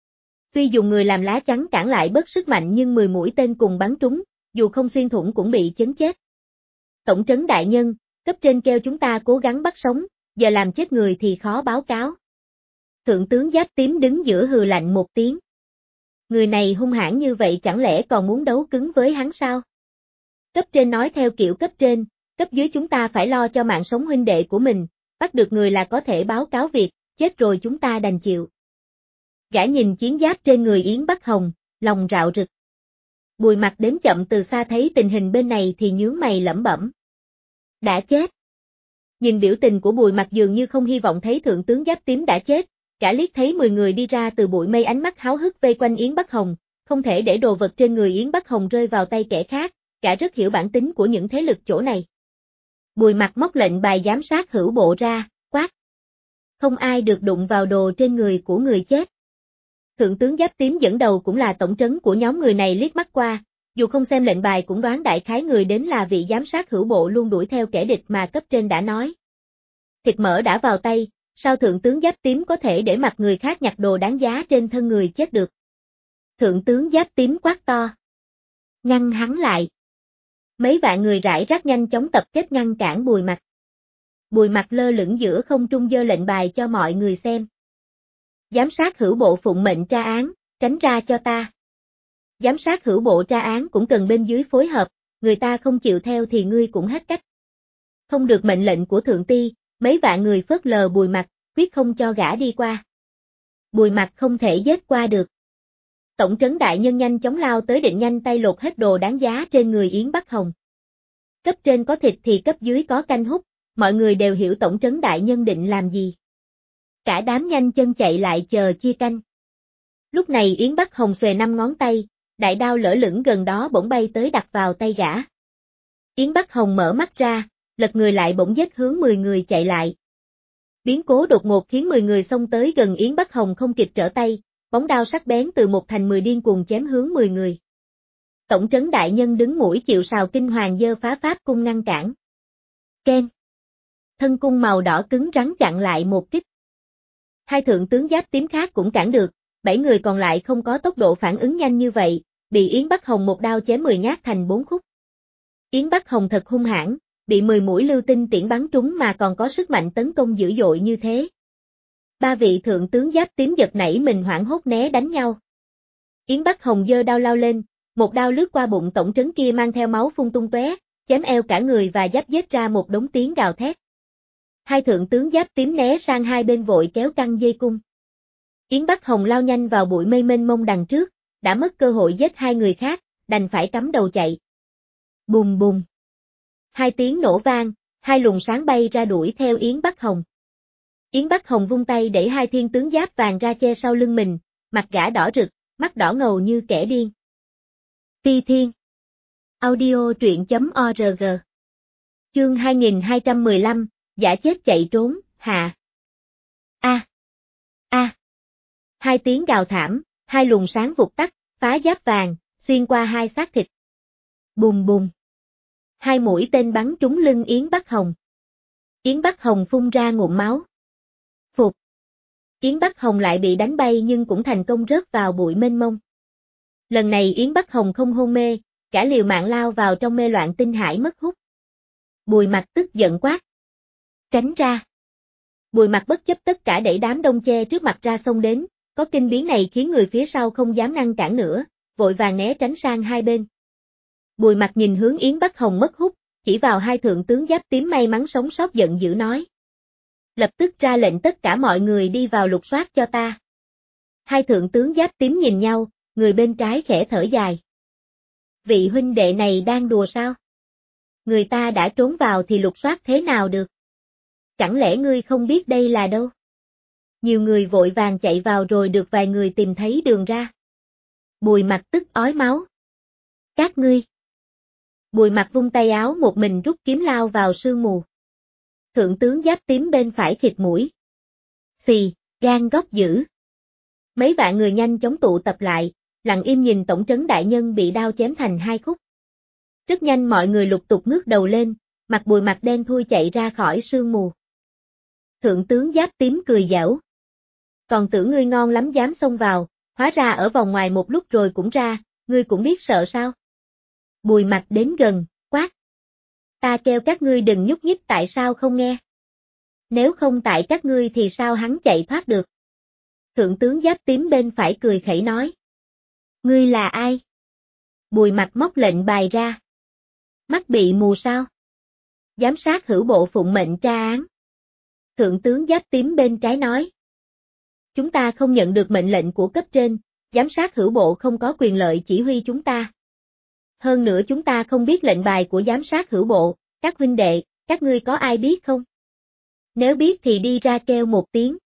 Tuy dùng người làm lá chắn cản lại bớt sức mạnh nhưng mười mũi tên cùng bắn trúng, dù không xuyên thủng cũng bị chấn chết. Tổng trấn đại nhân, cấp trên kêu chúng ta cố gắng bắt sống, giờ làm chết người thì khó báo cáo. Thượng tướng giáp tím đứng giữa hừ lạnh một tiếng. Người này hung hãn như vậy chẳng lẽ còn muốn đấu cứng với hắn sao? Cấp trên nói theo kiểu cấp trên, cấp dưới chúng ta phải lo cho mạng sống huynh đệ của mình, bắt được người là có thể báo cáo việc, chết rồi chúng ta đành chịu. Gã nhìn chiến giáp trên người Yến Bắc Hồng, lòng rạo rực. Bùi Mặc đến chậm từ xa thấy tình hình bên này thì nhướng mày lẩm bẩm. Đã chết. Nhìn biểu tình của Bùi Mặc dường như không hy vọng thấy thượng tướng giáp tím đã chết, cả liếc thấy mười người đi ra từ bụi mây ánh mắt háo hức vây quanh Yến Bắc Hồng, không thể để đồ vật trên người Yến Bắc Hồng rơi vào tay kẻ khác, cả rất hiểu bản tính của những thế lực chỗ này. Bùi Mặc móc lệnh bài giám sát hữu bộ ra, quát. Không ai được đụng vào đồ trên người của người chết. Thượng tướng giáp tím dẫn đầu cũng là tổng trấn của nhóm người này liếc mắt qua, dù không xem lệnh bài cũng đoán đại khái người đến là vị giám sát hữu bộ luôn đuổi theo kẻ địch mà cấp trên đã nói. Thịt mỡ đã vào tay, sao thượng tướng giáp tím có thể để mặc người khác nhặt đồ đáng giá trên thân người chết được? Thượng tướng giáp tím quát to. Ngăn hắn lại. Mấy vạn người rải rác nhanh chóng tập kết ngăn cản Bùi Mặc. Bùi Mặc lơ lửng giữa không trung giơ lệnh bài cho mọi người xem. Giám sát hữu bộ phụng mệnh tra án, tránh ra cho ta. Giám sát hữu bộ tra án cũng cần bên dưới phối hợp, người ta không chịu theo thì ngươi cũng hết cách. Không được mệnh lệnh của thượng ty, mấy vạn người phớt lờ Bùi Mặc, quyết không cho gã đi qua. Bùi Mặc không thể giết qua được. Tổng trấn đại nhân nhanh chóng lao tới định nhanh tay lột hết đồ đáng giá trên người Yến Bắc Hồng. Cấp trên có thịt thì cấp dưới có canh hút, mọi người đều hiểu tổng trấn đại nhân định làm gì. Cả đám nhanh chân chạy lại chờ chia canh. Lúc này Yến Bắc Hồng xuề năm ngón tay, đại đao lỡ lửng gần đó bỗng bay tới đặt vào tay gã. Yến Bắc Hồng mở mắt ra, lật người lại bỗng giết hướng mười người chạy lại. Biến cố đột ngột khiến mười người xông tới gần Yến Bắc Hồng không kịp trở tay, bóng đao sắc bén từ một thành mười điên cuồng chém hướng mười người. Tổng trấn đại nhân đứng mũi chịu sào kinh hoàng giơ phá pháp cung ngăn cản. Keng. Thân cung màu đỏ cứng rắn chặn lại một kích. Hai thượng tướng giáp tím khác cũng cản được, bảy người còn lại không có tốc độ phản ứng nhanh như vậy, bị Yến Bắc Hồng một đao chém mười nhát thành bốn khúc. Yến Bắc Hồng thật hung hãn, bị mười mũi lưu tinh tiễn bắn trúng mà còn có sức mạnh tấn công dữ dội như thế. Ba vị thượng tướng giáp tím giật nảy mình hoảng hốt né đánh nhau. Yến Bắc Hồng giơ đao lao lên, một đao lướt qua bụng tổng trấn kia mang theo máu phun tung tóe, chém eo cả người và giáp giết ra một đống tiếng gào thét. Hai thượng tướng giáp tím né sang hai bên vội kéo căng dây cung. Yến Bắc Hồng lao nhanh vào bụi mây mênh mông đằng trước, đã mất cơ hội giết hai người khác, đành phải cắm đầu chạy. Bùm bùm. Hai tiếng nổ vang, hai luồng sáng bay ra đuổi theo Yến Bắc Hồng. Yến Bắc Hồng vung tay đẩy hai thiên tướng giáp vàng ra che sau lưng mình, mặt gã đỏ rực, mắt đỏ ngầu như kẻ điên. Phi Thiên. Audio truyện chấm org. Chương hai nghìn hai trăm mười lăm, giả chết chạy trốn, hạ. A. A. Hai tiếng gào thảm, hai luồng sáng vụt tắt, phá giáp vàng, xuyên qua hai xác thịt. Bùm bùm. Hai mũi tên bắn trúng lưng Yến Bắc Hồng. Yến Bắc Hồng phun ra ngụm máu. Phục. Yến Bắc Hồng lại bị đánh bay nhưng cũng thành công rớt vào bụi mênh mông. Lần này Yến Bắc Hồng không hôn mê, cả liều mạng lao vào trong mê loạn tinh hải mất hút. Bùi Mặc tức giận quát. Tránh ra. Bùi Mặc bất chấp tất cả đẩy đám đông che trước mặt ra xông đến, có kinh biến này khiến người phía sau không dám ngăn cản nữa, vội vàng né tránh sang hai bên. Bùi Mặc nhìn hướng Yến Bắc Hồng mất hút, chỉ vào hai thượng tướng giáp tím may mắn sống sót giận dữ nói. Lập tức ra lệnh tất cả mọi người đi vào lục soát cho ta. Hai thượng tướng giáp tím nhìn nhau, người bên trái khẽ thở dài. Vị huynh đệ này đang đùa sao? Người ta đã trốn vào thì lục soát thế nào được? Chẳng lẽ ngươi không biết đây là đâu? Nhiều người vội vàng chạy vào rồi được vài người tìm thấy đường ra. Bùi Mặc tức ói máu. Các ngươi. Bùi Mặc vung tay áo một mình rút kiếm lao vào sương mù. Thượng tướng giáp tím bên phải khịt mũi. Xì, gan góc dữ. Mấy vạn người nhanh chóng tụ tập lại, lặng im nhìn tổng trấn đại nhân bị đao chém thành hai khúc. Rất nhanh mọi người lục tục ngước đầu lên, mặt Bùi Mặc đen thui chạy ra khỏi sương mù. Thượng tướng giáp tím cười giễu. Còn tưởng ngươi ngon lắm dám xông vào, hóa ra ở vòng ngoài một lúc rồi cũng ra, ngươi cũng biết sợ sao? Bùi Mặc đến gần, quát. Ta kêu các ngươi đừng nhúc nhích tại sao không nghe? Nếu không tại các ngươi thì sao hắn chạy thoát được? Thượng tướng giáp tím bên phải cười khẩy nói. Ngươi là ai? Bùi Mặc móc lệnh bài ra. Mắt bị mù sao? Giám sát hữu bộ phụng mệnh tra án. Thượng tướng giáp tím bên trái nói. Chúng ta không nhận được mệnh lệnh của cấp trên, giám sát hữu bộ không có quyền lợi chỉ huy chúng ta. Hơn nữa chúng ta không biết lệnh bài của giám sát hữu bộ, các huynh đệ, các ngươi có ai biết không? Nếu biết thì đi ra kêu một tiếng.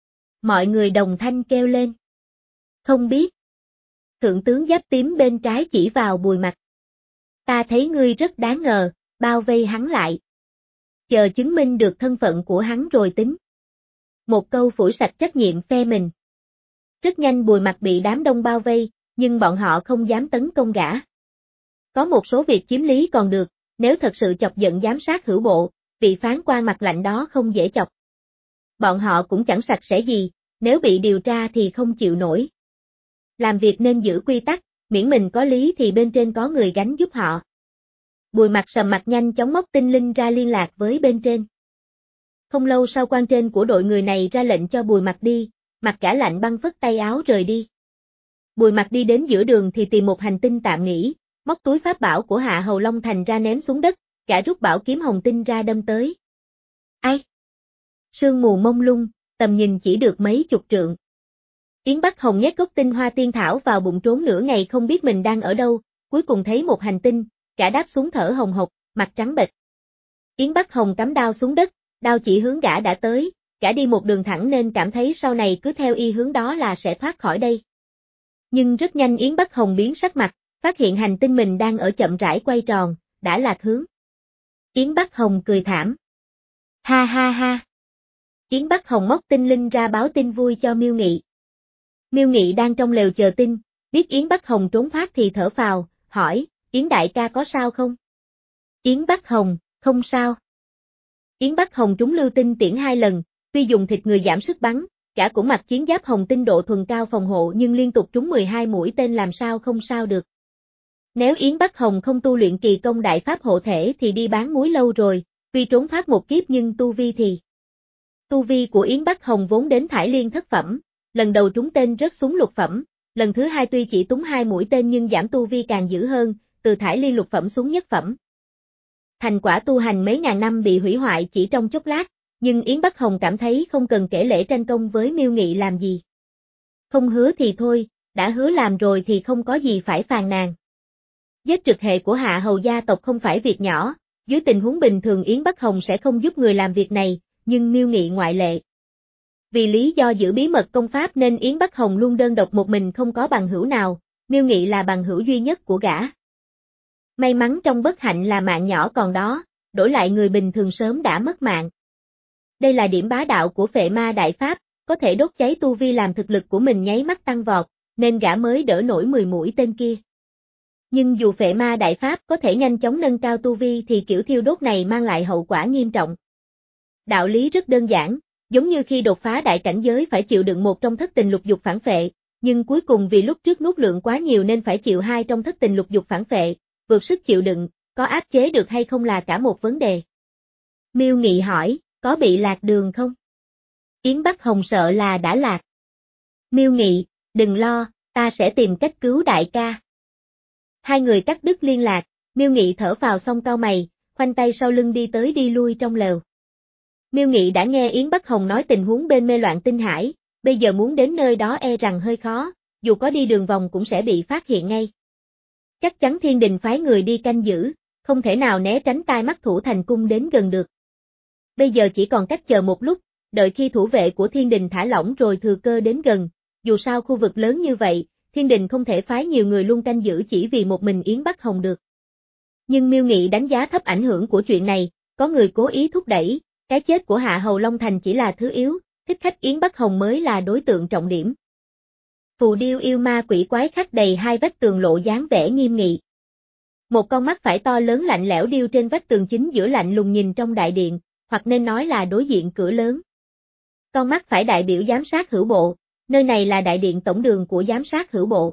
Mọi người đồng thanh kêu lên. Không biết. Thượng tướng giáp tím bên trái chỉ vào Bùi Mặc. Ta thấy ngươi rất đáng ngờ, bao vây hắn lại. Chờ chứng minh được thân phận của hắn rồi tính. Một câu phủi sạch trách nhiệm phe mình. Rất nhanh Bùi Mặc bị đám đông bao vây, nhưng bọn họ không dám tấn công gã. Có một số việc chiếm lý còn được, nếu thật sự chọc giận giám sát hữu bộ, vị phán quan mặt lạnh đó không dễ chọc. Bọn họ cũng chẳng sạch sẽ gì, nếu bị điều tra thì không chịu nổi. Làm việc nên giữ quy tắc, miễn mình có lý thì bên trên có người gánh giúp họ. Bùi Mặc sầm mặt nhanh chóng móc tinh linh ra liên lạc với bên trên. Không lâu sau quan trên của đội người này ra lệnh cho Bùi Mặc đi, mặt cả lạnh băng phất tay áo rời đi. Bùi Mặc đi đến giữa đường thì tìm một hành tinh tạm nghỉ, móc túi pháp bảo của Hạ Hầu Long Thành ra ném xuống đất, cả rút bảo kiếm hồng tinh ra đâm tới. Ai? Sương mù mông lung, tầm nhìn chỉ được mấy chục trượng. Yến Bắc Hồng nhét gốc tinh hoa tiên thảo vào bụng trốn nửa ngày không biết mình đang ở đâu, cuối cùng thấy một hành tinh, cả đáp xuống thở hồng hộc, mặt trắng bệch. Yến Bắc Hồng cắm đao xuống đất, đao chỉ hướng gã đã tới, gã đi một đường thẳng nên cảm thấy sau này cứ theo y hướng đó là sẽ thoát khỏi đây. Nhưng rất nhanh Yến Bắc Hồng biến sắc mặt, phát hiện hành tinh mình đang ở chậm rãi quay tròn, đã lạc hướng. Yến Bắc Hồng cười thảm. Ha ha ha. Yến Bắc Hồng móc tinh linh ra báo tin vui cho Miêu Nghị. Miêu Nghị đang trong lều chờ tin, biết Yến Bắc Hồng trốn thoát thì thở phào, hỏi, Yến đại ca có sao không? Yến Bắc Hồng, không sao. Yến Bắc Hồng trúng lưu tinh tiễn hai lần, tuy dùng thịt người giảm sức bắn, cả cũng mặc chiến giáp hồng tinh độ thuần cao phòng hộ nhưng liên tục trúng mười hai mũi tên làm sao không sao được. Nếu Yến Bắc Hồng không tu luyện kỳ công đại pháp hộ thể thì đi bán muối lâu rồi, tuy trốn thoát một kiếp nhưng tu vi thì... Tu vi của Yến Bắc Hồng vốn đến thải liên thất phẩm, lần đầu trúng tên rớt xuống lục phẩm, lần thứ hai tuy chỉ trúng hai mũi tên nhưng giảm tu vi càng dữ hơn, từ thải liên lục phẩm xuống nhất phẩm. Thành quả tu hành mấy ngàn năm bị hủy hoại chỉ trong chốc lát, nhưng Yến Bắc Hồng cảm thấy không cần kể lễ tranh công với Miêu Nghị làm gì. Không hứa thì thôi, đã hứa làm rồi thì không có gì phải phàn nàn. Giết trực hệ của Hạ Hầu gia tộc không phải việc nhỏ, dưới tình huống bình thường Yến Bắc Hồng sẽ không giúp người làm việc này, nhưng Miêu Nghị ngoại lệ. Vì lý do giữ bí mật công pháp nên Yến Bắc Hồng luôn đơn độc một mình không có bằng hữu nào, Miêu Nghị là bằng hữu duy nhất của gã. May mắn trong bất hạnh là mạng nhỏ còn đó, đổi lại người bình thường sớm đã mất mạng. Đây là điểm bá đạo của Phệ Ma Đại Pháp, có thể đốt cháy tu vi làm thực lực của mình nháy mắt tăng vọt, nên gã mới đỡ nổi mười mũi tên kia. Nhưng dù Phệ Ma Đại Pháp có thể nhanh chóng nâng cao tu vi thì kiểu thiêu đốt này mang lại hậu quả nghiêm trọng. Đạo lý rất đơn giản, giống như khi đột phá đại cảnh giới phải chịu đựng một trong thất tình lục dục phản phệ, nhưng cuối cùng vì lúc trước nuốt lượng quá nhiều nên phải chịu hai trong thất tình lục dục phản phệ, vượt sức chịu đựng, có áp chế được hay không là cả một vấn đề. Miêu Nghị hỏi, có bị lạc đường không? Yến Bắc Hồng sợ là đã lạc. Miêu Nghị, đừng lo, ta sẽ tìm cách cứu đại ca. Hai người cắt đứt liên lạc, Miêu Nghị thở phào xong cau mày, khoanh tay sau lưng đi tới đi lui trong lều. Miêu Nghị đã nghe Yến Bắc Hồng nói tình huống bên mê loạn tinh hải, bây giờ muốn đến nơi đó e rằng hơi khó, dù có đi đường vòng cũng sẽ bị phát hiện ngay. Chắc chắn Thiên Đình phái người đi canh giữ, không thể nào né tránh tai mắt thủ thành cung đến gần được. Bây giờ chỉ còn cách chờ một lúc, đợi khi thủ vệ của Thiên Đình thả lỏng rồi thừa cơ đến gần, dù sao khu vực lớn như vậy, Thiên Đình không thể phái nhiều người luôn canh giữ chỉ vì một mình Yến Bắc Hồng được. Nhưng Miêu Nghị đánh giá thấp ảnh hưởng của chuyện này, có người cố ý thúc đẩy, cái chết của Hạ Hầu Long Thành chỉ là thứ yếu, thích khách Yến Bắc Hồng mới là đối tượng trọng điểm. Phù điêu yêu ma quỷ quái khắc đầy hai vách tường lộ dáng vẻ nghiêm nghị. Một con mắt phải to lớn lạnh lẽo điêu trên vách tường chính giữa lạnh lùng nhìn trong đại điện, hoặc nên nói là đối diện cửa lớn. Con mắt phải đại biểu giám sát hữu bộ, nơi này là đại điện tổng đường của giám sát hữu bộ.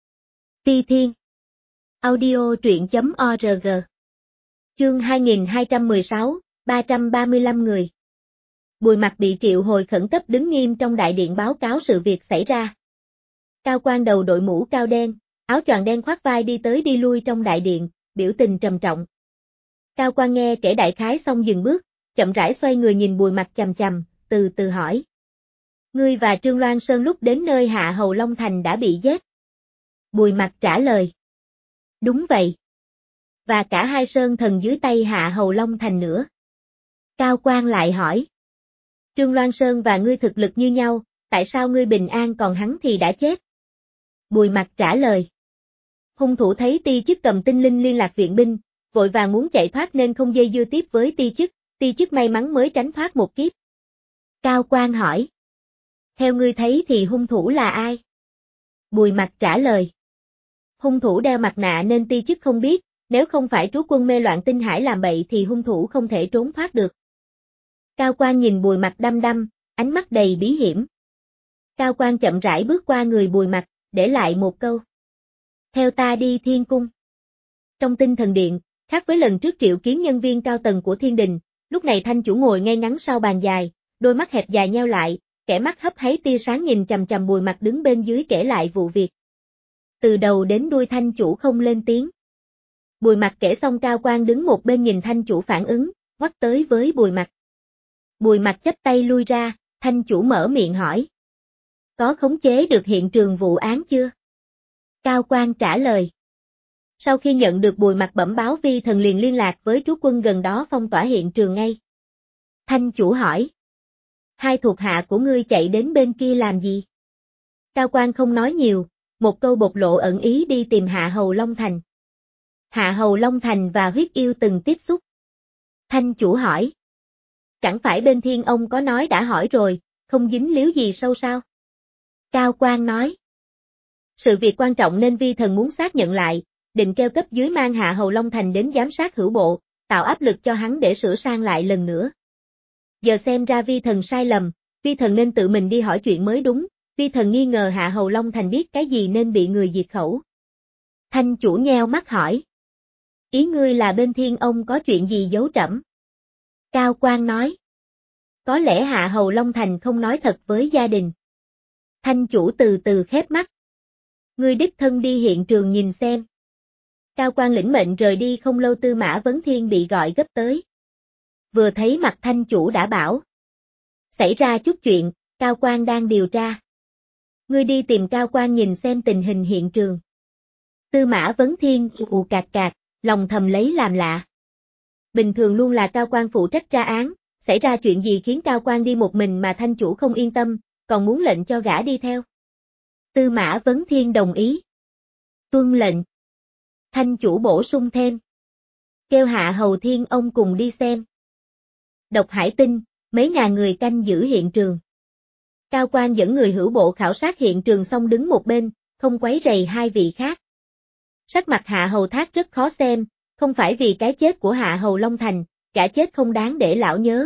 Ti Thiên Audio truyện.org Chương hai nghìn hai trăm mười sáu, ba trăm ba mươi lăm người. Bùi Mặc bị triệu hồi khẩn cấp đứng nghiêm trong đại điện báo cáo sự việc xảy ra. Cao quan đầu đội mũ cao đen, áo choàng đen khoác vai đi tới đi lui trong đại điện, biểu tình trầm trọng. Cao quan nghe kể đại khái xong dừng bước, chậm rãi xoay người nhìn Bùi Mặc chằm chằm, từ từ hỏi. Ngươi và Trương Loan Sơn lúc đến nơi Hạ Hầu Long Thành đã bị giết. Bùi Mặc trả lời. Đúng vậy. Và cả hai sơn thần dưới tay Hạ Hầu Long Thành nữa. Cao quan lại hỏi. Trương Loan Sơn và ngươi thực lực như nhau, tại sao ngươi bình an còn hắn thì đã chết? Bùi Mặc trả lời. Hung thủ thấy ti chức cầm tinh linh liên lạc viện binh, vội vàng muốn chạy thoát nên không dây dưa tiếp với ti chức, ti chức may mắn mới tránh thoát một kiếp. Cao quan hỏi. Theo ngươi thấy thì hung thủ là ai? Bùi Mặc trả lời. Hung thủ đeo mặt nạ nên ti chức không biết, nếu không phải trú quân mê loạn tinh hải làm bậy thì hung thủ không thể trốn thoát được. Cao quan nhìn Bùi Mặc đăm đăm, ánh mắt đầy bí hiểm. Cao quan chậm rãi bước qua người Bùi Mặc, để lại một câu. Theo ta đi Thiên Cung. Trong tinh thần điện, khác với lần trước triệu kiến nhân viên cao tầng của Thiên Đình, lúc này Thanh chủ ngồi ngay ngắn sau bàn dài, đôi mắt hẹp dài nheo lại, kẻ mắt hấp háy tia sáng nhìn chằm chằm Bùi Mặc đứng bên dưới kể lại vụ việc. Từ đầu đến đuôi Thanh chủ không lên tiếng. Bùi Mặc kể xong Cao quan đứng một bên nhìn Thanh chủ phản ứng, quát tới với Bùi Mặc. Bùi Mặc chắp tay lui ra, Thanh chủ mở miệng hỏi. Có khống chế được hiện trường vụ án chưa? Cao quan trả lời. Sau khi nhận được Bùi Mặc bẩm báo vi thần liền liên lạc với trú quân gần đó phong tỏa hiện trường ngay. Thanh chủ hỏi. Hai thuộc hạ của ngươi chạy đến bên kia làm gì? Cao quan không nói nhiều, một câu bộc lộ ẩn ý đi tìm Hạ Hầu Long Thành. Hạ Hầu Long Thành và huyết yêu từng tiếp xúc. Thanh chủ hỏi. Chẳng phải bên Thiên ông có nói đã hỏi rồi, không dính líu gì sâu sao? Cao Quang nói. Sự việc quan trọng nên vi thần muốn xác nhận lại, định kêu cấp dưới mang Hạ Hầu Long Thành đến giám sát hữu bộ, tạo áp lực cho hắn để sửa sang lại lần nữa. Giờ xem ra vi thần sai lầm, vi thần nên tự mình đi hỏi chuyện mới đúng, vi thần nghi ngờ Hạ Hầu Long Thành biết cái gì nên bị người diệt khẩu. Thanh chủ nheo mắt hỏi. Ý ngươi là bên Thiên ông có chuyện gì giấu trẫm? Cao Quang nói. Có lẽ Hạ Hầu Long Thành không nói thật với gia đình. Thanh chủ từ từ khép mắt. Ngươi đích thân đi hiện trường nhìn xem. Cao Quang lĩnh mệnh rời đi không lâu Tư Mã Vấn Thiên bị gọi gấp tới. Vừa thấy mặt thanh chủ đã bảo. Xảy ra chút chuyện, Cao Quang đang điều tra. Ngươi đi tìm Cao Quang nhìn xem tình hình hiện trường. Tư Mã Vấn Thiên ù cạc cạc, lòng thầm lấy làm lạ. Bình thường luôn là Cao Quang phụ trách tra án, xảy ra chuyện gì khiến Cao Quang đi một mình mà thanh chủ không yên tâm, còn muốn lệnh cho gã đi theo. Tư Mã Vấn Thiên đồng ý. Tuân lệnh. Thanh chủ bổ sung thêm. Kêu Hạ Hầu Thiên ông cùng đi xem. Độc Hải Tinh, mấy ngàn người canh giữ hiện trường. Cao Quang dẫn người hữu bộ khảo sát hiện trường xong đứng một bên, không quấy rầy hai vị khác. Sắc mặt Hạ Hầu Thác rất khó xem, không phải vì cái chết của Hạ Hầu Long Thành, gã chết không đáng để lão nhớ.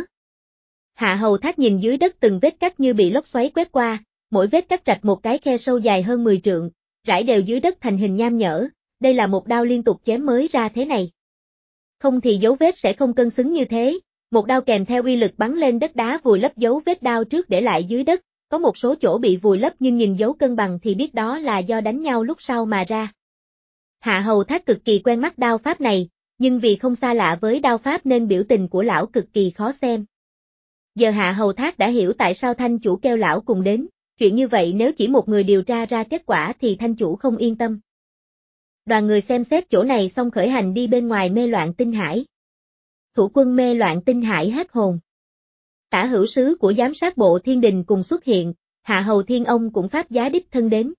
Hạ Hầu Thác nhìn dưới đất từng vết cắt như bị lốc xoáy quét qua, mỗi vết cắt rạch một cái khe sâu dài hơn mười trượng, rải đều dưới đất thành hình nham nhở, đây là một đao liên tục chém mới ra thế này. Không thì dấu vết sẽ không cân xứng như thế, một đao kèm theo uy lực bắn lên đất đá vùi lấp dấu vết đao trước để lại dưới đất, có một số chỗ bị vùi lấp nhưng nhìn dấu cân bằng thì biết đó là do đánh nhau lúc sau mà ra. Hạ Hầu Thác cực kỳ quen mắt đao pháp này, nhưng vì không xa lạ với đao pháp nên biểu tình của lão cực kỳ khó xem. Giờ Hạ Hầu Thác đã hiểu tại sao thanh chủ kêu lão cùng đến, chuyện như vậy nếu chỉ một người điều tra ra kết quả thì thanh chủ không yên tâm. Đoàn người xem xét chỗ này xong khởi hành đi bên ngoài mê loạn tinh hải. Thủ quân mê loạn tinh hải hết hồn. Tả hữu sứ của giám sát bộ Thiên Đình cùng xuất hiện, Hạ Hầu Thiên ông cũng phát giá đích thân đến.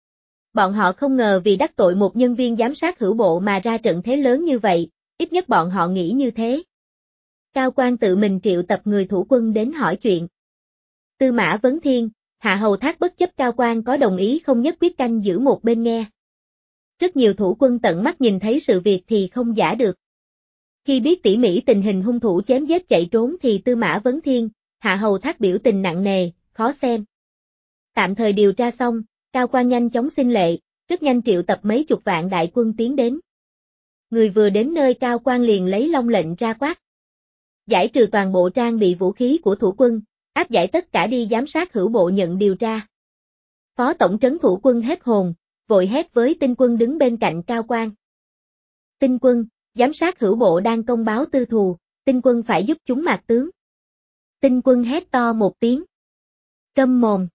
Bọn họ không ngờ vì đắc tội một nhân viên giám sát hữu bộ mà ra trận thế lớn như vậy, ít nhất bọn họ nghĩ như thế. Cao Quang tự mình triệu tập người thủ quân đến hỏi chuyện. Tư Mã Vấn Thiên, Hạ Hầu Thác bất chấp Cao Quang có đồng ý không nhất quyết canh giữ một bên nghe. Rất nhiều thủ quân tận mắt nhìn thấy sự việc thì không giả được. Khi biết tỉ mỉ tình hình hung thủ chém giết chạy trốn thì Tư Mã Vấn Thiên, Hạ Hầu Thác biểu tình nặng nề, khó xem. Tạm thời điều tra xong, Cao Quang nhanh chóng xin lệ, rất nhanh triệu tập mấy chục vạn đại quân tiến đến. Người vừa đến nơi Cao Quang liền lấy long lệnh ra quát. Giải trừ toàn bộ trang bị vũ khí của thủ quân, áp giải tất cả đi giám sát hữu bộ nhận điều tra. Phó tổng trấn thủ quân hết hồn, vội hét với Tinh Quân đứng bên cạnh Cao Quang. Tinh Quân, giám sát hữu bộ đang công báo tư thù, Tinh Quân phải giúp chúng mạc tướng. Tinh Quân hét to một tiếng. Câm mồm.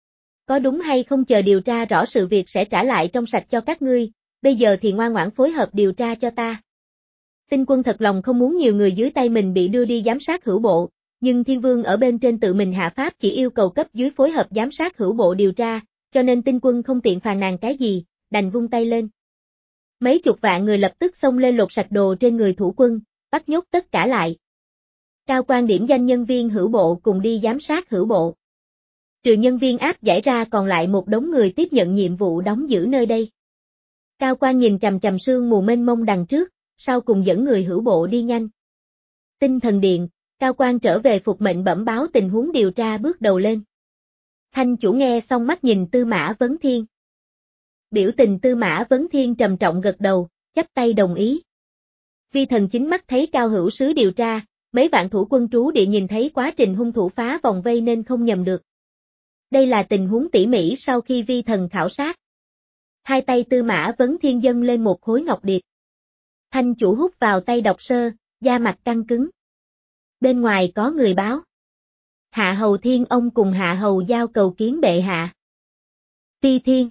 Có đúng hay không chờ điều tra rõ sự việc sẽ trả lại trong sạch cho các ngươi, bây giờ thì ngoan ngoãn phối hợp điều tra cho ta. Tinh Quân thật lòng không muốn nhiều người dưới tay mình bị đưa đi giám sát hữu bộ, nhưng Thiên Vương ở bên trên tự mình hạ pháp chỉ yêu cầu cấp dưới phối hợp giám sát hữu bộ điều tra, cho nên Tinh Quân không tiện phàn nàn cái gì, đành vung tay lên. Mấy chục vạn người lập tức xông lên lột sạch đồ trên người thủ quân, bắt nhốt tất cả lại. Cao Quang điểm danh nhân viên hữu bộ cùng đi giám sát hữu bộ. Trừ nhân viên áp giải ra còn lại một đống người tiếp nhận nhiệm vụ đóng giữ nơi đây. Cao Quang nhìn trầm trầm sương mù mênh mông đằng trước, sau cùng dẫn người hữu bộ đi nhanh. Tinh thần điện, Cao Quang trở về phục mệnh bẩm báo tình huống điều tra bước đầu lên. Thanh chủ nghe xong mắt nhìn Tư Mã Vấn Thiên. Biểu tình Tư Mã Vấn Thiên trầm trọng gật đầu, chắp tay đồng ý. Vi thần chính mắt thấy Cao hữu sứ điều tra, mấy vạn thủ quân trú địa nhìn thấy quá trình hung thủ phá vòng vây nên không nhầm được. Đây là tình huống tỉ mỉ sau khi vi thần khảo sát. Hai tay Tư Mã Vấn Thiên dâng lên một khối ngọc điệp. Thanh chủ hút vào tay đọc sơ, da mặt căng cứng. Bên ngoài có người báo. Hạ Hầu Thiên ông cùng Hạ Hầu giao cầu kiến bệ hạ. Ti Thiên.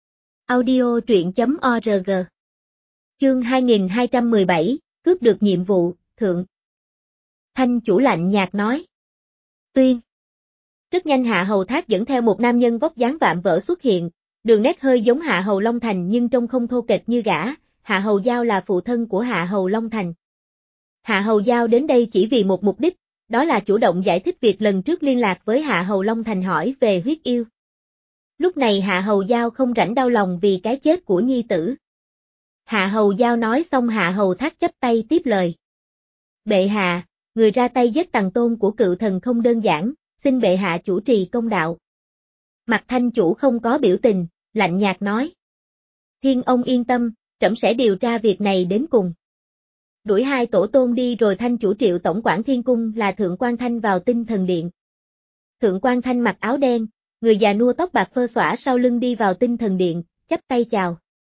Audio truyện chấm org. Chương hai nghìn hai trăm mười bảy, cướp được nhiệm vụ, thượng. Thanh chủ lạnh nhạt nói. Tuyên. Rất nhanh Hạ Hầu Thác dẫn theo một nam nhân vóc dáng vạm vỡ xuất hiện, Đường nét hơi giống Hạ Hầu Long Thành nhưng trông không thô kệch như gã, Hạ Hầu Giao là phụ thân của Hạ Hầu Long Thành. Hạ Hầu Giao đến đây chỉ vì một mục đích, đó là chủ động giải thích việc lần trước liên lạc với Hạ Hầu Long Thành hỏi về huyết yêu. Lúc này Hạ Hầu Giao không rảnh đau lòng vì cái chết của nhi tử. Hạ Hầu Giao nói xong Hạ Hầu Thác chắp tay tiếp lời. Bệ hạ, người ra tay giết Tằng Tôn của cự thần không đơn giản, xin bệ hạ chủ trì công đạo. Mặt Thanh chủ không có biểu tình, lạnh nhạt nói. Thiên ông yên tâm, trẫm sẽ điều tra việc này đến cùng. Đuổi hai tổ tôn đi rồi Thanh chủ triệu tổng quản thiên cung là Thượng Quan Thanh vào Tinh Thần Điện. Thượng Quan Thanh mặc áo đen, người già nua tóc bạc phơ xõa sau lưng đi vào Tinh Thần Điện, chắp tay chào.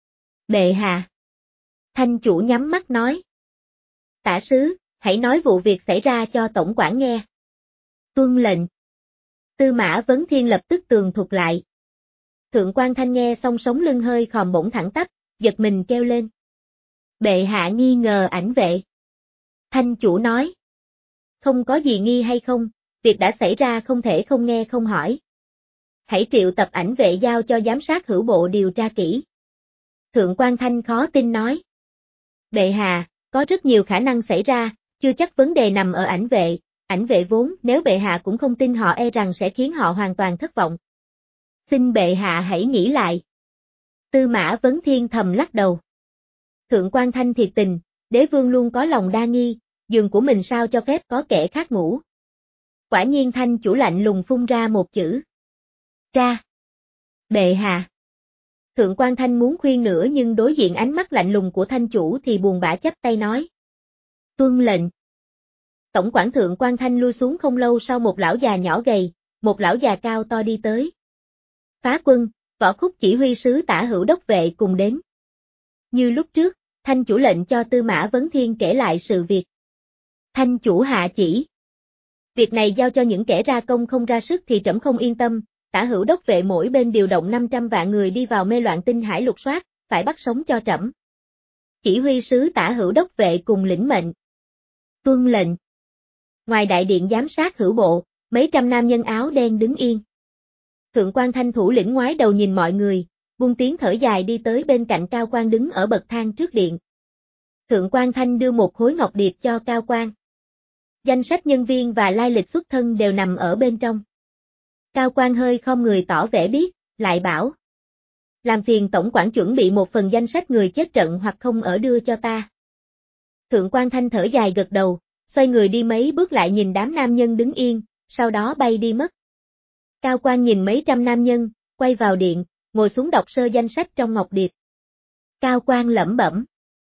Bệ hạ. Thanh chủ nhắm mắt nói. Tả sứ, hãy nói vụ việc xảy ra cho tổng quản nghe. Tuân lệnh. Tư Mã Vấn Thiên lập tức tường thuật lại. Thượng Quan Thanh nghe xong sống lưng hơi khòm bỗng thẳng tắp, giật mình kêu lên. Bệ hạ nghi ngờ ảnh vệ. Thanh chủ nói. Không có gì nghi hay không, việc đã xảy ra không thể không nghe không hỏi. Hãy triệu tập ảnh vệ giao cho giám sát hữu bộ điều tra kỹ. Thượng Quan Thanh khó tin nói. Bệ hạ, có rất nhiều khả năng xảy ra, chưa chắc vấn đề nằm ở ảnh vệ, ảnh vệ vốn nếu bệ hạ cũng không tin họ e rằng sẽ khiến họ hoàn toàn thất vọng. Xin bệ hạ hãy nghĩ lại. Tư Mã Vấn Thiên thầm lắc đầu. Thượng Quan Thanh thiệt tình, đế vương luôn có lòng đa nghi, giường của mình sao cho phép có kẻ khác ngủ. Quả nhiên Thanh chủ lạnh lùng phun ra một chữ. Tra. Bệ hạ. Thượng Quan Thanh muốn khuyên nữa nhưng đối diện ánh mắt lạnh lùng của Thanh chủ thì buồn bã chắp tay nói. Tuân lệnh. Tổng quản Thượng Quan Thanh lui xuống không lâu sau một lão già nhỏ gầy, một lão già cao to đi tới. Phá quân, Võ Khúc chỉ huy sứ Tả Hữu đốc vệ cùng đến. Như lúc trước, Thanh chủ lệnh cho Tư Mã Vấn Thiên kể lại sự việc. Thanh chủ hạ chỉ. Việc này giao cho những kẻ ra công không ra sức thì trẫm không yên tâm, Tả Hữu đốc vệ mỗi bên điều động năm trăm vạn người đi vào mê loạn tinh hải lục soát, phải bắt sống cho trẫm. Chỉ huy sứ Tả Hữu đốc vệ cùng lĩnh mệnh. Tuân lệnh. Ngoài đại điện giám sát hữu bộ, mấy trăm nam nhân áo đen đứng yên. Thượng Quan Thanh thủ lĩnh ngoái đầu nhìn mọi người, buông tiếng thở dài đi tới bên cạnh Cao Quan đứng ở bậc thang trước điện. Thượng Quan Thanh đưa một khối ngọc điệp cho Cao Quan. Danh sách nhân viên và lai lịch xuất thân đều nằm ở bên trong. Cao Quan hơi khom người tỏ vẻ biết, lại bảo. Làm phiền tổng quản chuẩn bị một phần danh sách người chết trận hoặc không ở đưa cho ta. Thượng Quan Thanh thở dài gật đầu, xoay người đi mấy bước lại nhìn đám nam nhân đứng yên, sau đó bay đi mất. Cao Quan nhìn mấy trăm nam nhân, quay vào điện, ngồi xuống đọc sơ danh sách trong ngọc điệp. Cao Quan lẩm bẩm.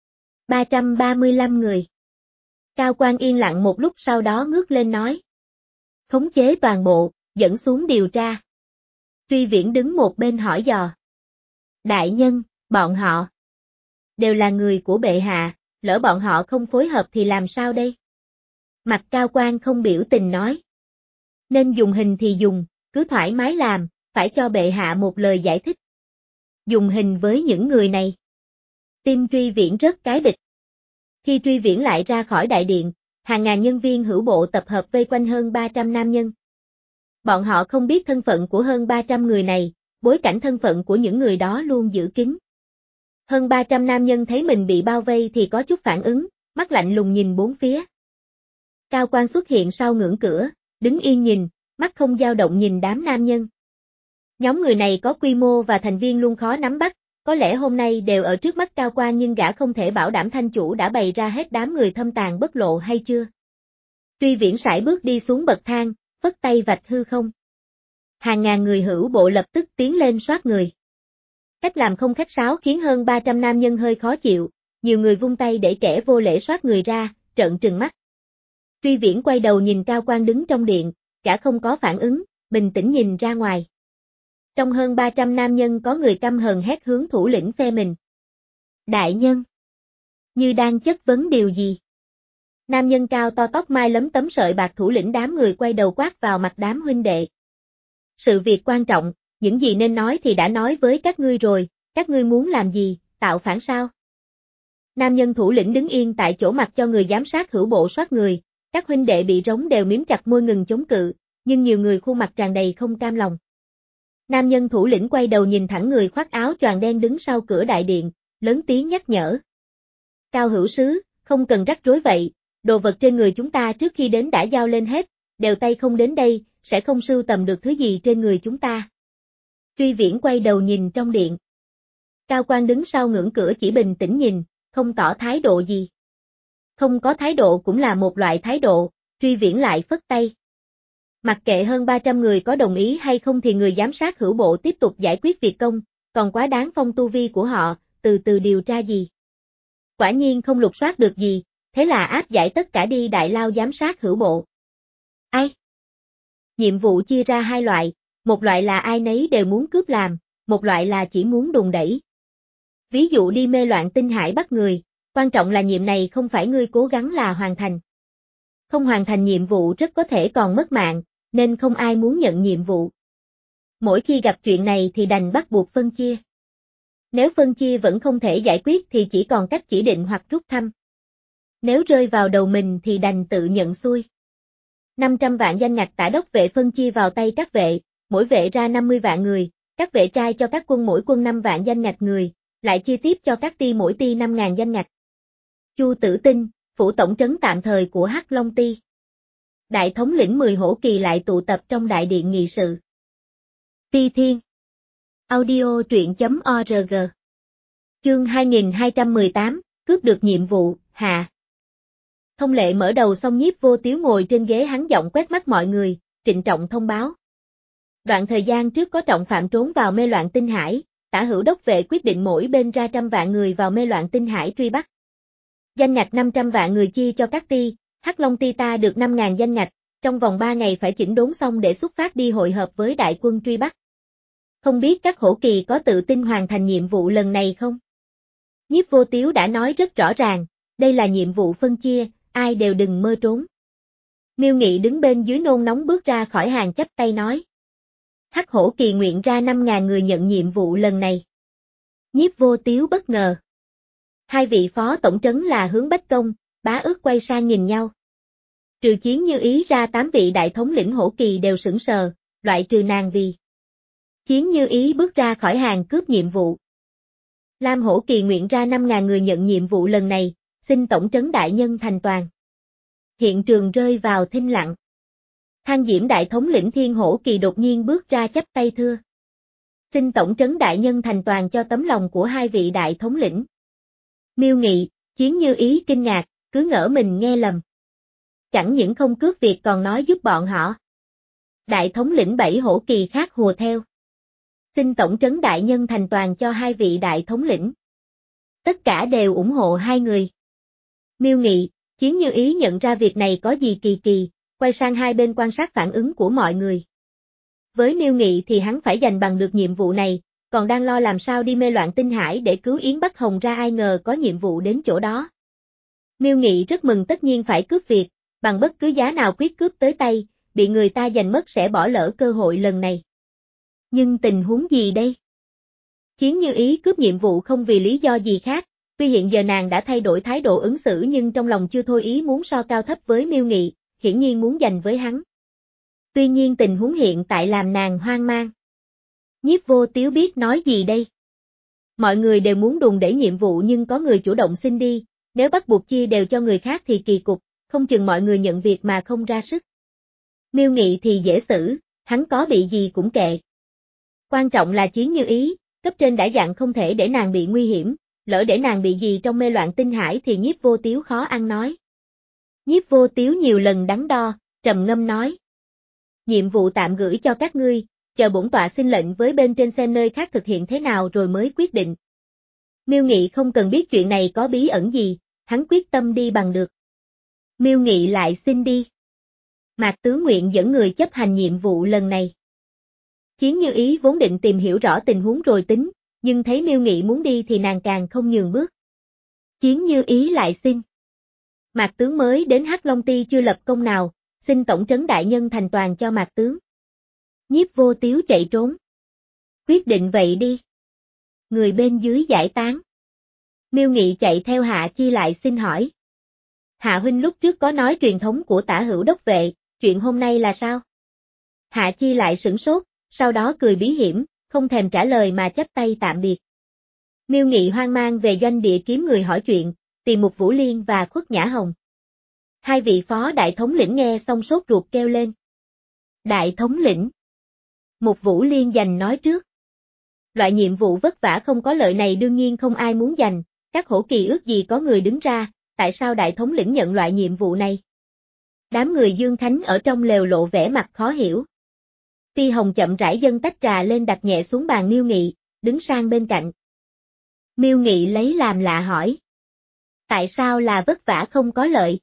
ba trăm ba mươi lăm người. Cao Quan yên lặng một lúc sau đó ngước lên nói. Khống chế toàn bộ, dẫn xuống điều tra. Truy Viễn đứng một bên hỏi dò. Đại nhân, bọn họ đều là người của bệ hạ, lỡ bọn họ không phối hợp thì làm sao đây? Mặt Cao Quan không biểu tình nói. Nên dùng hình thì dùng, cứ thoải mái làm, phải cho bệ hạ một lời giải thích. Dùng hình với những người này. Tim Truy Viễn rất cái địch. Khi Truy Viễn lại ra khỏi đại điện, hàng ngàn nhân viên hữu bộ tập hợp vây quanh hơn ba trăm nam nhân. Bọn họ không biết thân phận của hơn ba trăm người này, bối cảnh thân phận của những người đó luôn giữ kín. Hơn ba trăm nam nhân thấy mình bị bao vây thì có chút phản ứng, mắt lạnh lùng nhìn bốn phía. Cao Quan xuất hiện sau ngưỡng cửa, đứng yên nhìn, mắt không dao động nhìn đám nam nhân. Nhóm người này có quy mô và thành viên luôn khó nắm bắt, có lẽ hôm nay đều ở trước mắt Cao Quan nhưng gã không thể bảo đảm Thanh chủ đã bày ra hết đám người thâm tàn bất lộ hay chưa. Truy Viễn sải bước đi xuống bậc thang, phất tay vạch hư không. Hàng ngàn người hữu bộ lập tức tiến lên soát người. Cách làm không khách sáo khiến hơn ba trăm nam nhân hơi khó chịu, nhiều người vung tay để kẻ vô lễ soát người ra, trợn trừng mắt. Truy Viễn quay đầu nhìn Cao Quan đứng trong điện, gã không có phản ứng, bình tĩnh nhìn ra ngoài. Trong hơn ba trăm nam nhân có người căm hờn hét hướng thủ lĩnh phe mình. Đại nhân! Như đang chất vấn điều gì? Nam nhân cao to tóc mai lấm tấm sợi bạc thủ lĩnh đám người quay đầu quát vào mặt đám huynh đệ. Sự việc quan trọng, những gì nên nói thì đã nói với các ngươi rồi, các ngươi muốn làm gì, tạo phản sao? Nam nhân thủ lĩnh đứng yên tại chỗ mặc cho người giám sát hữu bộ soát người, các huynh đệ bị rống đều miếm chặt môi ngừng chống cự, nhưng nhiều người khuôn mặt tràn đầy không cam lòng. Nam nhân thủ lĩnh quay đầu nhìn thẳng người khoác áo choàng đen đứng sau cửa đại điện, lớn tiếng nhắc nhở. Cao hữu sứ, không cần rắc rối vậy, đồ vật trên người chúng ta trước khi đến đã giao lên hết, đều tay không đến đây, sẽ không sưu tầm được thứ gì trên người chúng ta. Truy Viễn quay đầu nhìn trong điện. Cao quan đứng sau ngưỡng cửa chỉ bình tĩnh nhìn, không tỏ thái độ gì. Không có thái độ cũng là một loại thái độ, Truy Viễn lại phất tay. Mặc kệ hơn ba trăm người có đồng ý hay không thì người giám sát hữu bộ tiếp tục giải quyết việc công, còn quá đáng phong tu vi của họ, từ từ điều tra gì. Quả nhiên không lục soát được gì, thế là áp giải tất cả đi đại lao giám sát hữu bộ. Ai? Nhiệm vụ chia ra hai loại, một loại là ai nấy đều muốn cướp làm, một loại là chỉ muốn đùn đẩy. Ví dụ đi mê loạn tinh hải bắt người, quan trọng là nhiệm này không phải ngươi cố gắng là hoàn thành. Không hoàn thành nhiệm vụ rất có thể còn mất mạng, nên không ai muốn nhận nhiệm vụ. Mỗi khi gặp chuyện này thì đành bắt buộc phân chia. Nếu phân chia vẫn không thể giải quyết thì chỉ còn cách chỉ định hoặc rút thăm. Nếu rơi vào đầu mình thì đành tự nhận xuôi. năm trăm vạn danh ngạch tả đốc vệ phân chia vào tay các vệ, mỗi vệ ra năm mươi vạn người, các vệ trai cho các quân mỗi quân năm vạn danh ngạch người, lại chia tiếp cho các ty mỗi ty năm ngàn danh ngạch. Chu Tử Tinh, phủ tổng trấn tạm thời của Hắc Long Ty. Đại thống lĩnh mười hổ kỳ lại tụ tập trong đại điện nghị sự. Ti Thiên. Audio truyện.org. Chương hai nghìn hai trăm mười tám, cướp được nhiệm vụ, hạ. Thông lệ mở đầu xong Nhiếp Vô Tiếu ngồi trên ghế hắn giọng quét mắt mọi người, trịnh trọng thông báo. Đoạn thời gian trước có trọng phạm trốn vào mê loạn tinh hải, tả hữu đốc vệ quyết định mỗi bên ra trăm vạn người vào mê loạn tinh hải truy bắt. Danh ngạch năm trăm vạn người chia cho các ty, Hắc Long Ty ta được năm ngàn danh ngạch, trong vòng ba ngày phải chỉnh đốn xong để xuất phát đi hội hợp với đại quân truy bắt. Không biết các hổ kỳ có tự tin hoàn thành nhiệm vụ lần này không? Nhiếp Vô Tiếu đã nói rất rõ ràng, đây là nhiệm vụ phân chia, ai đều đừng mơ trốn. Miêu Nghị đứng bên dưới nôn nóng bước ra khỏi hàng chắp tay nói. Hắc hổ kỳ nguyện ra năm ngàn người nhận nhiệm vụ lần này. Nhiếp Vô Tiếu bất ngờ. Hai vị phó tổng trấn là Hướng Bách Công, Bá Ước quay sang nhìn nhau. Trừ Chiến Như Ý ra tám vị đại thống lĩnh hổ kỳ đều sững sờ, loại trừ nàng vì. Chiến Như Ý bước ra khỏi hàng cướp nhiệm vụ. Lam hổ kỳ nguyện ra năm ngàn người nhận nhiệm vụ lần này, xin tổng trấn đại nhân thành toàn. Hiện trường rơi vào thinh lặng. Thang Diễm đại thống lĩnh Thiên hổ kỳ đột nhiên bước ra chắp tay thưa. Xin tổng trấn đại nhân thành toàn cho tấm lòng của hai vị đại thống lĩnh. Miêu Nghị, Chiến Như Ý kinh ngạc, cứ ngỡ mình nghe lầm. Chẳng những không cướp việc còn nói giúp bọn họ. Đại thống lĩnh bảy hổ kỳ khác hùa theo. Xin tổng trấn đại nhân thành toàn cho hai vị đại thống lĩnh. Tất cả đều ủng hộ hai người. Miêu Nghị, Chiến Như Ý nhận ra việc này có gì kỳ kỳ, quay sang hai bên quan sát phản ứng của mọi người. Với Miêu Nghị thì hắn phải giành bằng được nhiệm vụ này, còn đang lo làm sao đi mê loạn tinh hải để cứu Yến Bắc Hồng ra ai ngờ có nhiệm vụ đến chỗ đó. Miêu Nghị rất mừng tất nhiên phải cướp việc, bằng bất cứ giá nào quyết cướp tới tay, bị người ta giành mất sẽ bỏ lỡ cơ hội lần này. Nhưng tình huống gì đây? Chiến Như Ý cướp nhiệm vụ không vì lý do gì khác, tuy hiện giờ nàng đã thay đổi thái độ ứng xử nhưng trong lòng chưa thôi ý muốn so cao thấp với Miêu Nghị, hiển nhiên muốn giành với hắn. Tuy nhiên tình huống hiện tại làm nàng hoang mang. Nhiếp Vô Tiếu biết nói gì đây? Mọi người đều muốn đùn đẩy nhiệm vụ nhưng có người chủ động xin đi, nếu bắt buộc chia đều cho người khác thì kỳ cục, không chừng mọi người nhận việc mà không ra sức. Miêu Nghị thì dễ xử, hắn có bị gì cũng kệ. Quan trọng là Chiến Như Ý, cấp trên đã dặn không thể để nàng bị nguy hiểm, lỡ để nàng bị gì trong mê loạn tinh hải thì Nhiếp Vô Tiếu khó ăn nói. Nhiếp Vô Tiếu nhiều lần đắn đo, trầm ngâm nói. Nhiệm vụ tạm gửi cho các ngươi, chờ bổn tọa xin lệnh với bên trên xem nơi khác thực hiện thế nào rồi mới quyết định. Miêu Nghị không cần biết chuyện này có bí ẩn gì, hắn quyết tâm đi bằng được. Miêu Nghị lại xin đi. Mạc Tướng nguyện dẫn người chấp hành nhiệm vụ lần này. Chiến Như Ý vốn định tìm hiểu rõ tình huống rồi tính, nhưng thấy Miêu Nghị muốn đi thì nàng càng không nhường bước. Chiến Như Ý lại xin. Mạc Tướng mới đến Hắc Long Ty chưa lập công nào, xin tổng trấn đại nhân thành toàn cho Mạc Tướng. Nhiếp Vô Tiếu chạy trốn. Quyết định vậy đi. Người bên dưới giải tán. Miêu Nghị chạy theo Hạ Chi lại xin hỏi. Hạ huynh lúc trước có nói truyền thống của tả hữu đốc vệ, chuyện hôm nay là sao? Hạ Chi lại sửng sốt, sau đó cười bí hiểm, không thèm trả lời mà chắp tay tạm biệt. Miêu Nghị hoang mang về doanh địa kiếm người hỏi chuyện, tìm Mục Vũ Liên và Khuất Nhã Hồng. Hai vị phó đại thống lĩnh nghe xong sốt ruột kêu lên. Đại thống lĩnh. Mục Vũ Liên giành nói trước. Loại nhiệm vụ vất vả không có lợi này đương nhiên không ai muốn giành, các hổ kỳ ước gì có người đứng ra, tại sao đại thống lĩnh nhận loại nhiệm vụ này? Đám người Dương Khánh ở trong lều lộ vẻ mặt khó hiểu. Phi Hồng chậm rãi dâng tách trà lên đặt nhẹ xuống bàn Miêu Nghị, đứng sang bên cạnh. Miêu Nghị lấy làm lạ hỏi. Tại sao là vất vả không có lợi?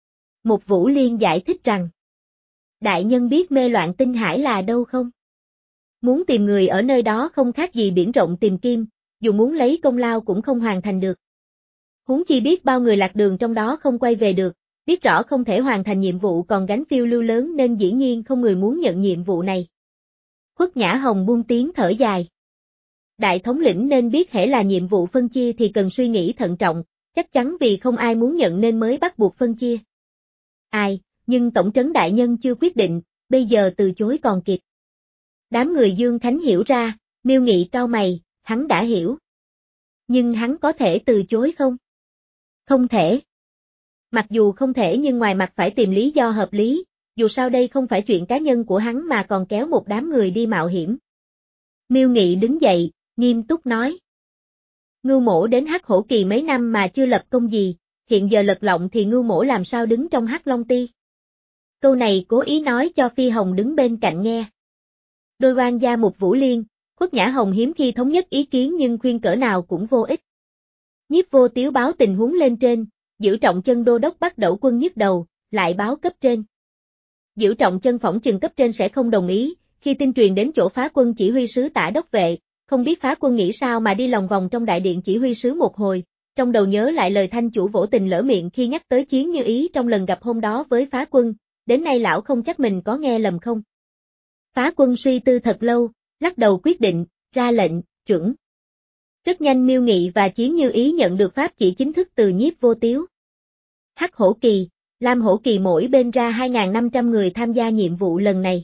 Mục Vũ Liên giải thích rằng. Đại nhân biết mê loạn tinh hải là đâu không? Muốn tìm người ở nơi đó không khác gì biển rộng tìm kim, dù muốn lấy công lao cũng không hoàn thành được. Huống chi biết bao người lạc đường trong đó không quay về được, biết rõ không thể hoàn thành nhiệm vụ còn gánh phiêu lưu lớn nên dĩ nhiên không người muốn nhận nhiệm vụ này. Khuất Nhã Hồng buông tiếng thở dài. Đại thống lĩnh nên biết hễ là nhiệm vụ phân chia thì cần suy nghĩ thận trọng, chắc chắn vì không ai muốn nhận nên mới bắt buộc phân chia. Ai, nhưng tổng trấn đại nhân chưa quyết định, bây giờ từ chối còn kịp. Đám người Dương Khánh hiểu ra, Miêu Nghị cau mày, hắn đã hiểu. Nhưng hắn có thể từ chối không? Không thể. Mặc dù không thể nhưng ngoài mặt phải tìm lý do hợp lý, dù sao đây không phải chuyện cá nhân của hắn mà còn kéo một đám người đi mạo hiểm. Miêu Nghị đứng dậy, nghiêm túc nói. Ngưu Mỗ đến Hắc Hổ Kỳ mấy năm mà chưa lập công gì, hiện giờ lật lọng thì Ngưu Mỗ làm sao đứng trong Hắc Long Ti? Câu này cố ý nói cho Phi Hồng đứng bên cạnh nghe. Đôi oan gia Mục Vũ Liên, Khuất Nhã Hồng hiếm khi thống nhất ý kiến nhưng khuyên cỡ nào cũng vô ích. Nhiếp Vô Tiếu báo tình huống lên trên, Giữ Trọng Chân đô đốc bắt Đẩu Quân nhức đầu, lại báo cấp trên. Giữ Trọng Chân phỏng chừng cấp trên sẽ không đồng ý, khi tin truyền đến chỗ Phá Quân chỉ huy sứ Tả đốc vệ, không biết Phá Quân nghĩ sao mà đi lòng vòng trong đại điện chỉ huy sứ một hồi, trong đầu nhớ lại lời thanh chủ Vỗ Tình lỡ miệng khi nhắc tới Chiến Như Ý trong lần gặp hôm đó với Phá Quân, đến nay lão không chắc mình có nghe lầm không. Phá Quân suy tư thật lâu, lắc đầu quyết định, ra lệnh, chuẩn. Rất nhanh Miêu Nghị và Chiến Như Ý nhận được pháp chỉ chính thức từ Nhiếp Vô Tiếu. Hắc Hổ Kỳ, Lam Hổ Kỳ mỗi bên ra hai nghìn năm trăm người tham gia nhiệm vụ lần này.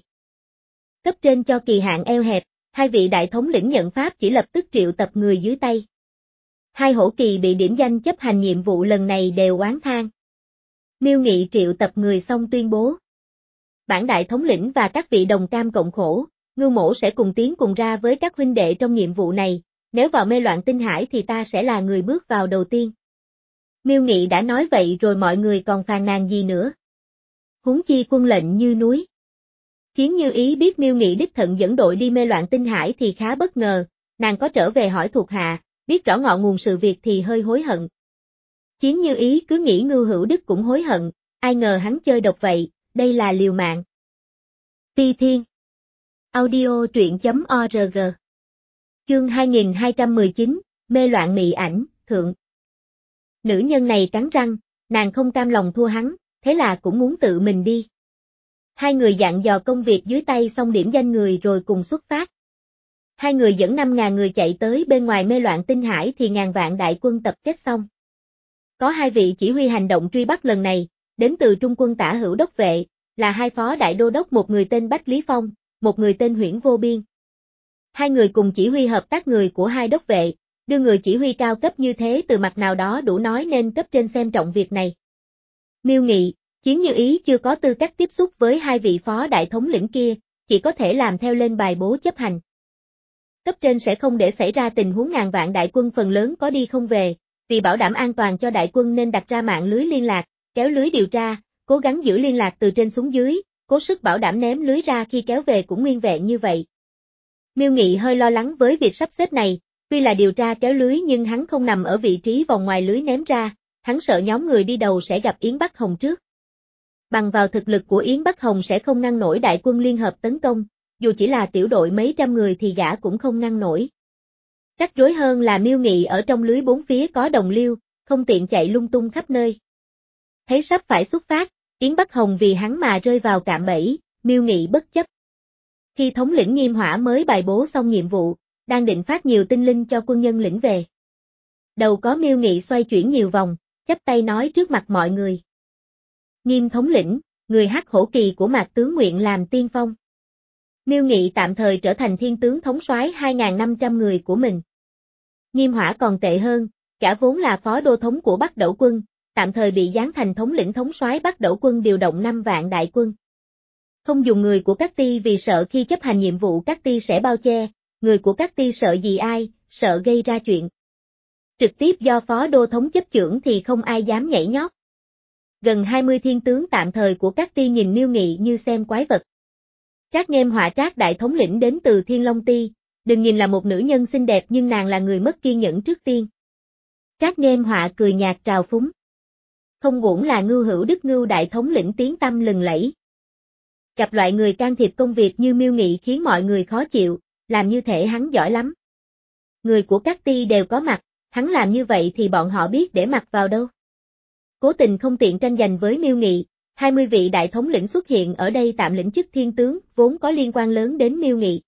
Cấp trên cho kỳ hạn eo hẹp, hai vị đại thống lĩnh nhận pháp chỉ lập tức triệu tập người dưới tay. Hai hổ kỳ bị điểm danh chấp hành nhiệm vụ lần này đều oán than. Miêu Nghị triệu tập người xong tuyên bố. Bản đại thống lĩnh và các vị đồng cam cộng khổ, Ngưu Mỗ sẽ cùng tiến cùng ra với các huynh đệ trong nhiệm vụ này, nếu vào mê loạn tinh hải thì ta sẽ là người bước vào đầu tiên. Miêu Nghị đã nói vậy rồi mọi người còn phàn nàn gì nữa. Huống chi quân lệnh như núi. Chiến Như Ý biết Miêu Nghị đích thận dẫn đội đi mê loạn tinh hải thì khá bất ngờ, nàng có trở về hỏi thuộc hạ, biết rõ ngọn nguồn sự việc thì hơi hối hận. Chiến Như Ý cứ nghĩ Ngưu Hữu Đức cũng hối hận, ai ngờ hắn chơi độc vậy, đây là liều mạng. Ti Thiên Audio truyện chấm org Chương hai nghìn hai trăm mười chín, Mê loạn mị ảnh, thượng. Nữ nhân này cắn răng, nàng không cam lòng thua hắn, thế là cũng muốn tự mình đi. Hai người dặn dò công việc dưới tay xong điểm danh người rồi cùng xuất phát. Hai người dẫn năm ngàn người chạy tới bên ngoài mê loạn tinh hải thì ngàn vạn đại quân tập kết xong. Có hai vị chỉ huy hành động truy bắt lần này, đến từ Trung quân Tả Hữu Đốc Vệ, là hai phó đại đô đốc, một người tên Bách Lý Phong, một người tên Huyễn Vô Biên. Hai người cùng chỉ huy hợp tác người của hai đốc vệ, đưa người chỉ huy cao cấp như thế từ mặt nào đó đủ nói nên cấp trên xem trọng việc này. Miêu Nghị, Chiến Như Ý chưa có tư cách tiếp xúc với hai vị phó đại thống lĩnh kia, chỉ có thể làm theo lên bài bố chấp hành. Cấp trên sẽ không để xảy ra tình huống ngàn vạn đại quân phần lớn có đi không về, vì bảo đảm an toàn cho đại quân nên đặt ra mạng lưới liên lạc, kéo lưới điều tra, cố gắng giữ liên lạc từ trên xuống dưới, cố sức bảo đảm ném lưới ra khi kéo về cũng nguyên vẹn như vậy. Miêu Nghị hơi lo lắng với việc sắp xếp này, tuy là điều tra kéo lưới nhưng hắn không nằm ở vị trí vòng ngoài lưới ném ra, hắn sợ nhóm người đi đầu sẽ gặp Yến Bắc Hồng trước. Bằng vào thực lực của Yến Bắc Hồng sẽ không ngăn nổi đại quân liên hợp tấn công, dù chỉ là tiểu đội mấy trăm người thì gã cũng không ngăn nổi. Rắc rối hơn là Miêu Nghị ở trong lưới bốn phía có đồng liêu, không tiện chạy lung tung khắp nơi. Thấy sắp phải xuất phát, Yến Bắc Hồng vì hắn mà rơi vào cạm bẫy, Miêu Nghị bất chấp. Khi thống lĩnh Nghiêm Hỏa mới bài bố xong nhiệm vụ, đang định phát nhiều tinh linh cho quân nhân lĩnh về. Đầu có Miêu Nghị xoay chuyển nhiều vòng, chắp tay nói trước mặt mọi người. Nghiêm thống lĩnh, người Hắc Hổ Kỳ của Mạc tướng nguyện làm tiên phong. Miêu Nghị tạm thời trở thành thiên tướng thống soái hai nghìn năm trăm người của mình. Nghiêm Hỏa còn tệ hơn, gã vốn là phó đô thống của Bắc Đẩu quân, tạm thời bị giáng thành thống lĩnh thống soái Bắc Đẩu quân điều động năm vạn đại quân. Không dùng người của Cát Ti vì sợ khi chấp hành nhiệm vụ Cát Ti sẽ bao che, người của Cát Ti sợ gì ai, sợ gây ra chuyện. Trực tiếp do phó đô thống chấp chưởng thì không ai dám nhảy nhót. Gần hai mươi thiên tướng tạm thời của Cát Ti nhìn Miêu Nghị như xem quái vật. Trác Nghêm Họa Trác đại thống lĩnh đến từ Thiên Long Ti, đừng nhìn là một nữ nhân xinh đẹp nhưng nàng là người mất kiên nhẫn trước tiên. Trác Nghêm Họa cười nhạt trào phúng. Không uổng là Ngưu Hữu Đức Ngưu đại thống lĩnh tiếng tăm lừng lẫy. Gặp loại người can thiệp công việc như Miêu Nghị khiến mọi người khó chịu, làm như thể hắn giỏi lắm. Người của Cát Ti đều có mặt, hắn làm như vậy thì bọn họ biết để mặt vào đâu. Cố tình không tiện tranh giành với Miêu Nghị, hai mươi vị đại thống lĩnh xuất hiện ở đây tạm lĩnh chức thiên tướng, vốn có liên quan lớn đến Miêu Nghị.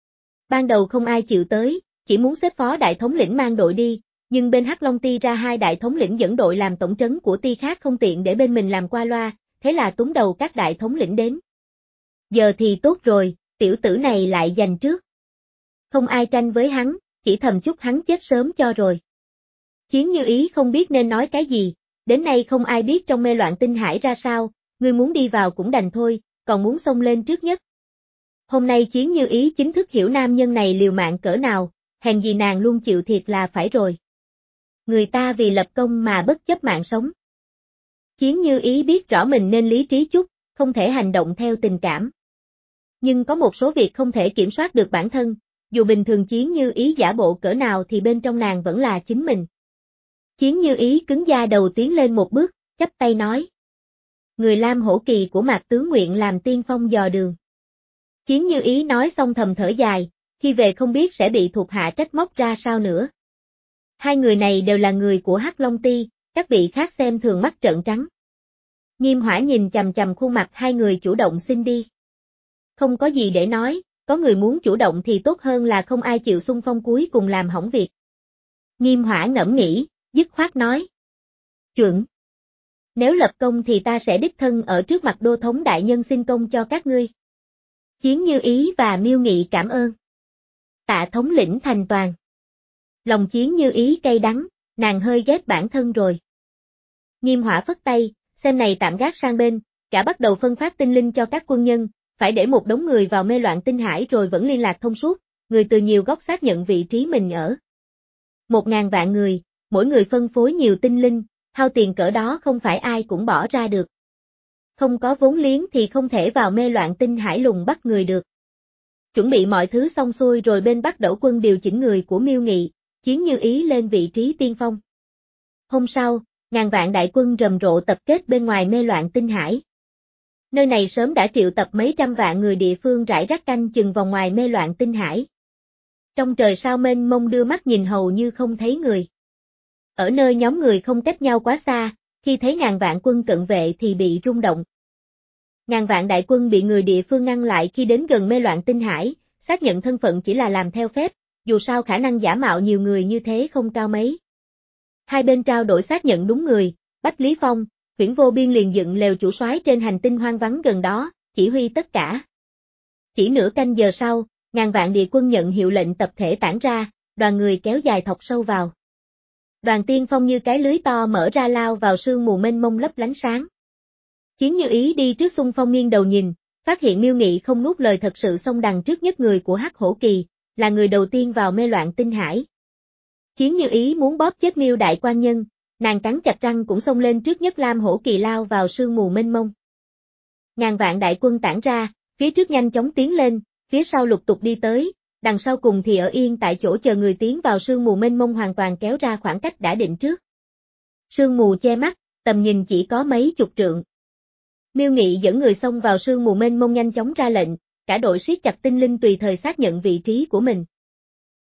Ban đầu không ai chịu tới, chỉ muốn xếp phó đại thống lĩnh mang đội đi, nhưng bên Hắc Long Ti ra hai đại thống lĩnh dẫn đội làm tổng trấn của ti khác không tiện để bên mình làm qua loa, thế là túng đầu các đại thống lĩnh đến. Giờ thì tốt rồi, tiểu tử này lại giành trước. Không ai tranh với hắn, chỉ thầm chúc hắn chết sớm cho rồi. Chiến Như Ý không biết nên nói cái gì, đến nay không ai biết trong mê loạn tinh hải ra sao, ngươi muốn đi vào cũng đành thôi, còn muốn xông lên trước nhất. Hôm nay Chiến Như Ý chính thức hiểu nam nhân này liều mạng cỡ nào, hèn gì nàng luôn chịu thiệt là phải rồi. Người ta vì lập công mà bất chấp mạng sống. Chiến Như Ý biết rõ mình nên lý trí chút, không thể hành động theo tình cảm. Nhưng có một số việc không thể kiểm soát được bản thân, dù bình thường Chiến Như Ý giả bộ cỡ nào thì bên trong nàng vẫn là chính mình. Chiến Như Ý cứng da đầu tiến lên một bước, chắp tay nói. Người Lam Hổ Kỳ của Mạc Tướng nguyện làm tiên phong dò đường. Chiến Như Ý nói xong thầm thở dài, khi về không biết sẽ bị thuộc hạ trách móc ra sao nữa. Hai người này đều là người của Hắc Long Ti, các vị khác xem thường mắt trợn trắng. Nghiêm Hỏa nhìn chằm chằm khuôn mặt hai người chủ động xin đi. Không có gì để nói, có người muốn chủ động thì tốt hơn là không ai chịu xung phong cuối cùng làm hỏng việc. Nghiêm Hỏa ngẫm nghĩ, dứt khoát nói. Chuẩn. Nếu lập công thì ta sẽ đích thân ở trước mặt đô thống đại nhân xin công cho các ngươi. Chiến Như Ý và Miêu Nghị cảm ơn. Tạ thống lĩnh thành toàn. Lòng Chiến Như Ý cay đắng, nàng hơi ghét bản thân rồi. Nghiêm Hỏa phất tay, xem này tạm gác sang bên, cả bắt đầu phân phát tinh linh cho các quân nhân, phải để một đống người vào mê loạn tinh hải rồi vẫn liên lạc thông suốt, người từ nhiều góc xác nhận vị trí mình ở. Một ngàn vạn người, mỗi người phân phối nhiều tinh linh, hao tiền cỡ đó không phải ai cũng bỏ ra được. Không có vốn liếng thì không thể vào mê loạn tinh hải lùng bắt người được. Chuẩn bị mọi thứ xong xuôi rồi bên Bắc Đẩu quân điều chỉnh người của Miêu Nghị, Chiến Như Ý lên vị trí tiên phong. Hôm sau, ngàn vạn đại quân rầm rộ tập kết bên ngoài mê loạn tinh hải. Nơi này sớm đã triệu tập mấy trăm vạn người địa phương rải rác canh chừng vòng ngoài mê loạn tinh hải. Trong trời sao mênh mông đưa mắt nhìn hầu như không thấy người. Ở nơi nhóm người không cách nhau quá xa, khi thấy ngàn vạn quân cận vệ thì bị rung động. Ngàn vạn đại quân bị người địa phương ngăn lại khi đến gần mê loạn tinh hải, xác nhận thân phận chỉ là làm theo phép, dù sao khả năng giả mạo nhiều người như thế không cao mấy. Hai bên trao đổi xác nhận đúng người, Bách Lý Phong, Huyễn Vô Biên liền dựng lều chủ soái trên hành tinh hoang vắng gần đó, chỉ huy tất cả. Chỉ nửa canh giờ sau, ngàn vạn địa quân nhận hiệu lệnh tập thể tản ra, đoàn người kéo dài thọc sâu vào. Đoàn tiên phong như cái lưới to mở ra lao vào sương mù mênh mông lấp lánh sáng. Chiến Như Ý đi trước xung phong nghiêng đầu nhìn, phát hiện Miêu Nghị không nuốt lời thật sự xông đằng trước nhất người của Hắc Hổ Kỳ, là người đầu tiên vào mê loạn tinh hải. Chiến Như Ý muốn bóp chết Miêu đại quan nhân, nàng cắn chặt răng cũng xông lên trước nhất Lam Hổ Kỳ lao vào sương mù mênh mông. Ngàn vạn đại quân tản ra, phía trước nhanh chóng tiến lên, phía sau lục tục đi tới, đằng sau cùng thì ở yên tại chỗ chờ người tiến vào sương mù mênh mông hoàn toàn kéo ra khoảng cách đã định trước. Sương mù che mắt, tầm nhìn chỉ có mấy chục trượng. Miêu Nghị dẫn người xông vào sương mù mênh mông nhanh chóng ra lệnh, cả đội siết chặt tinh linh tùy thời xác nhận vị trí của mình.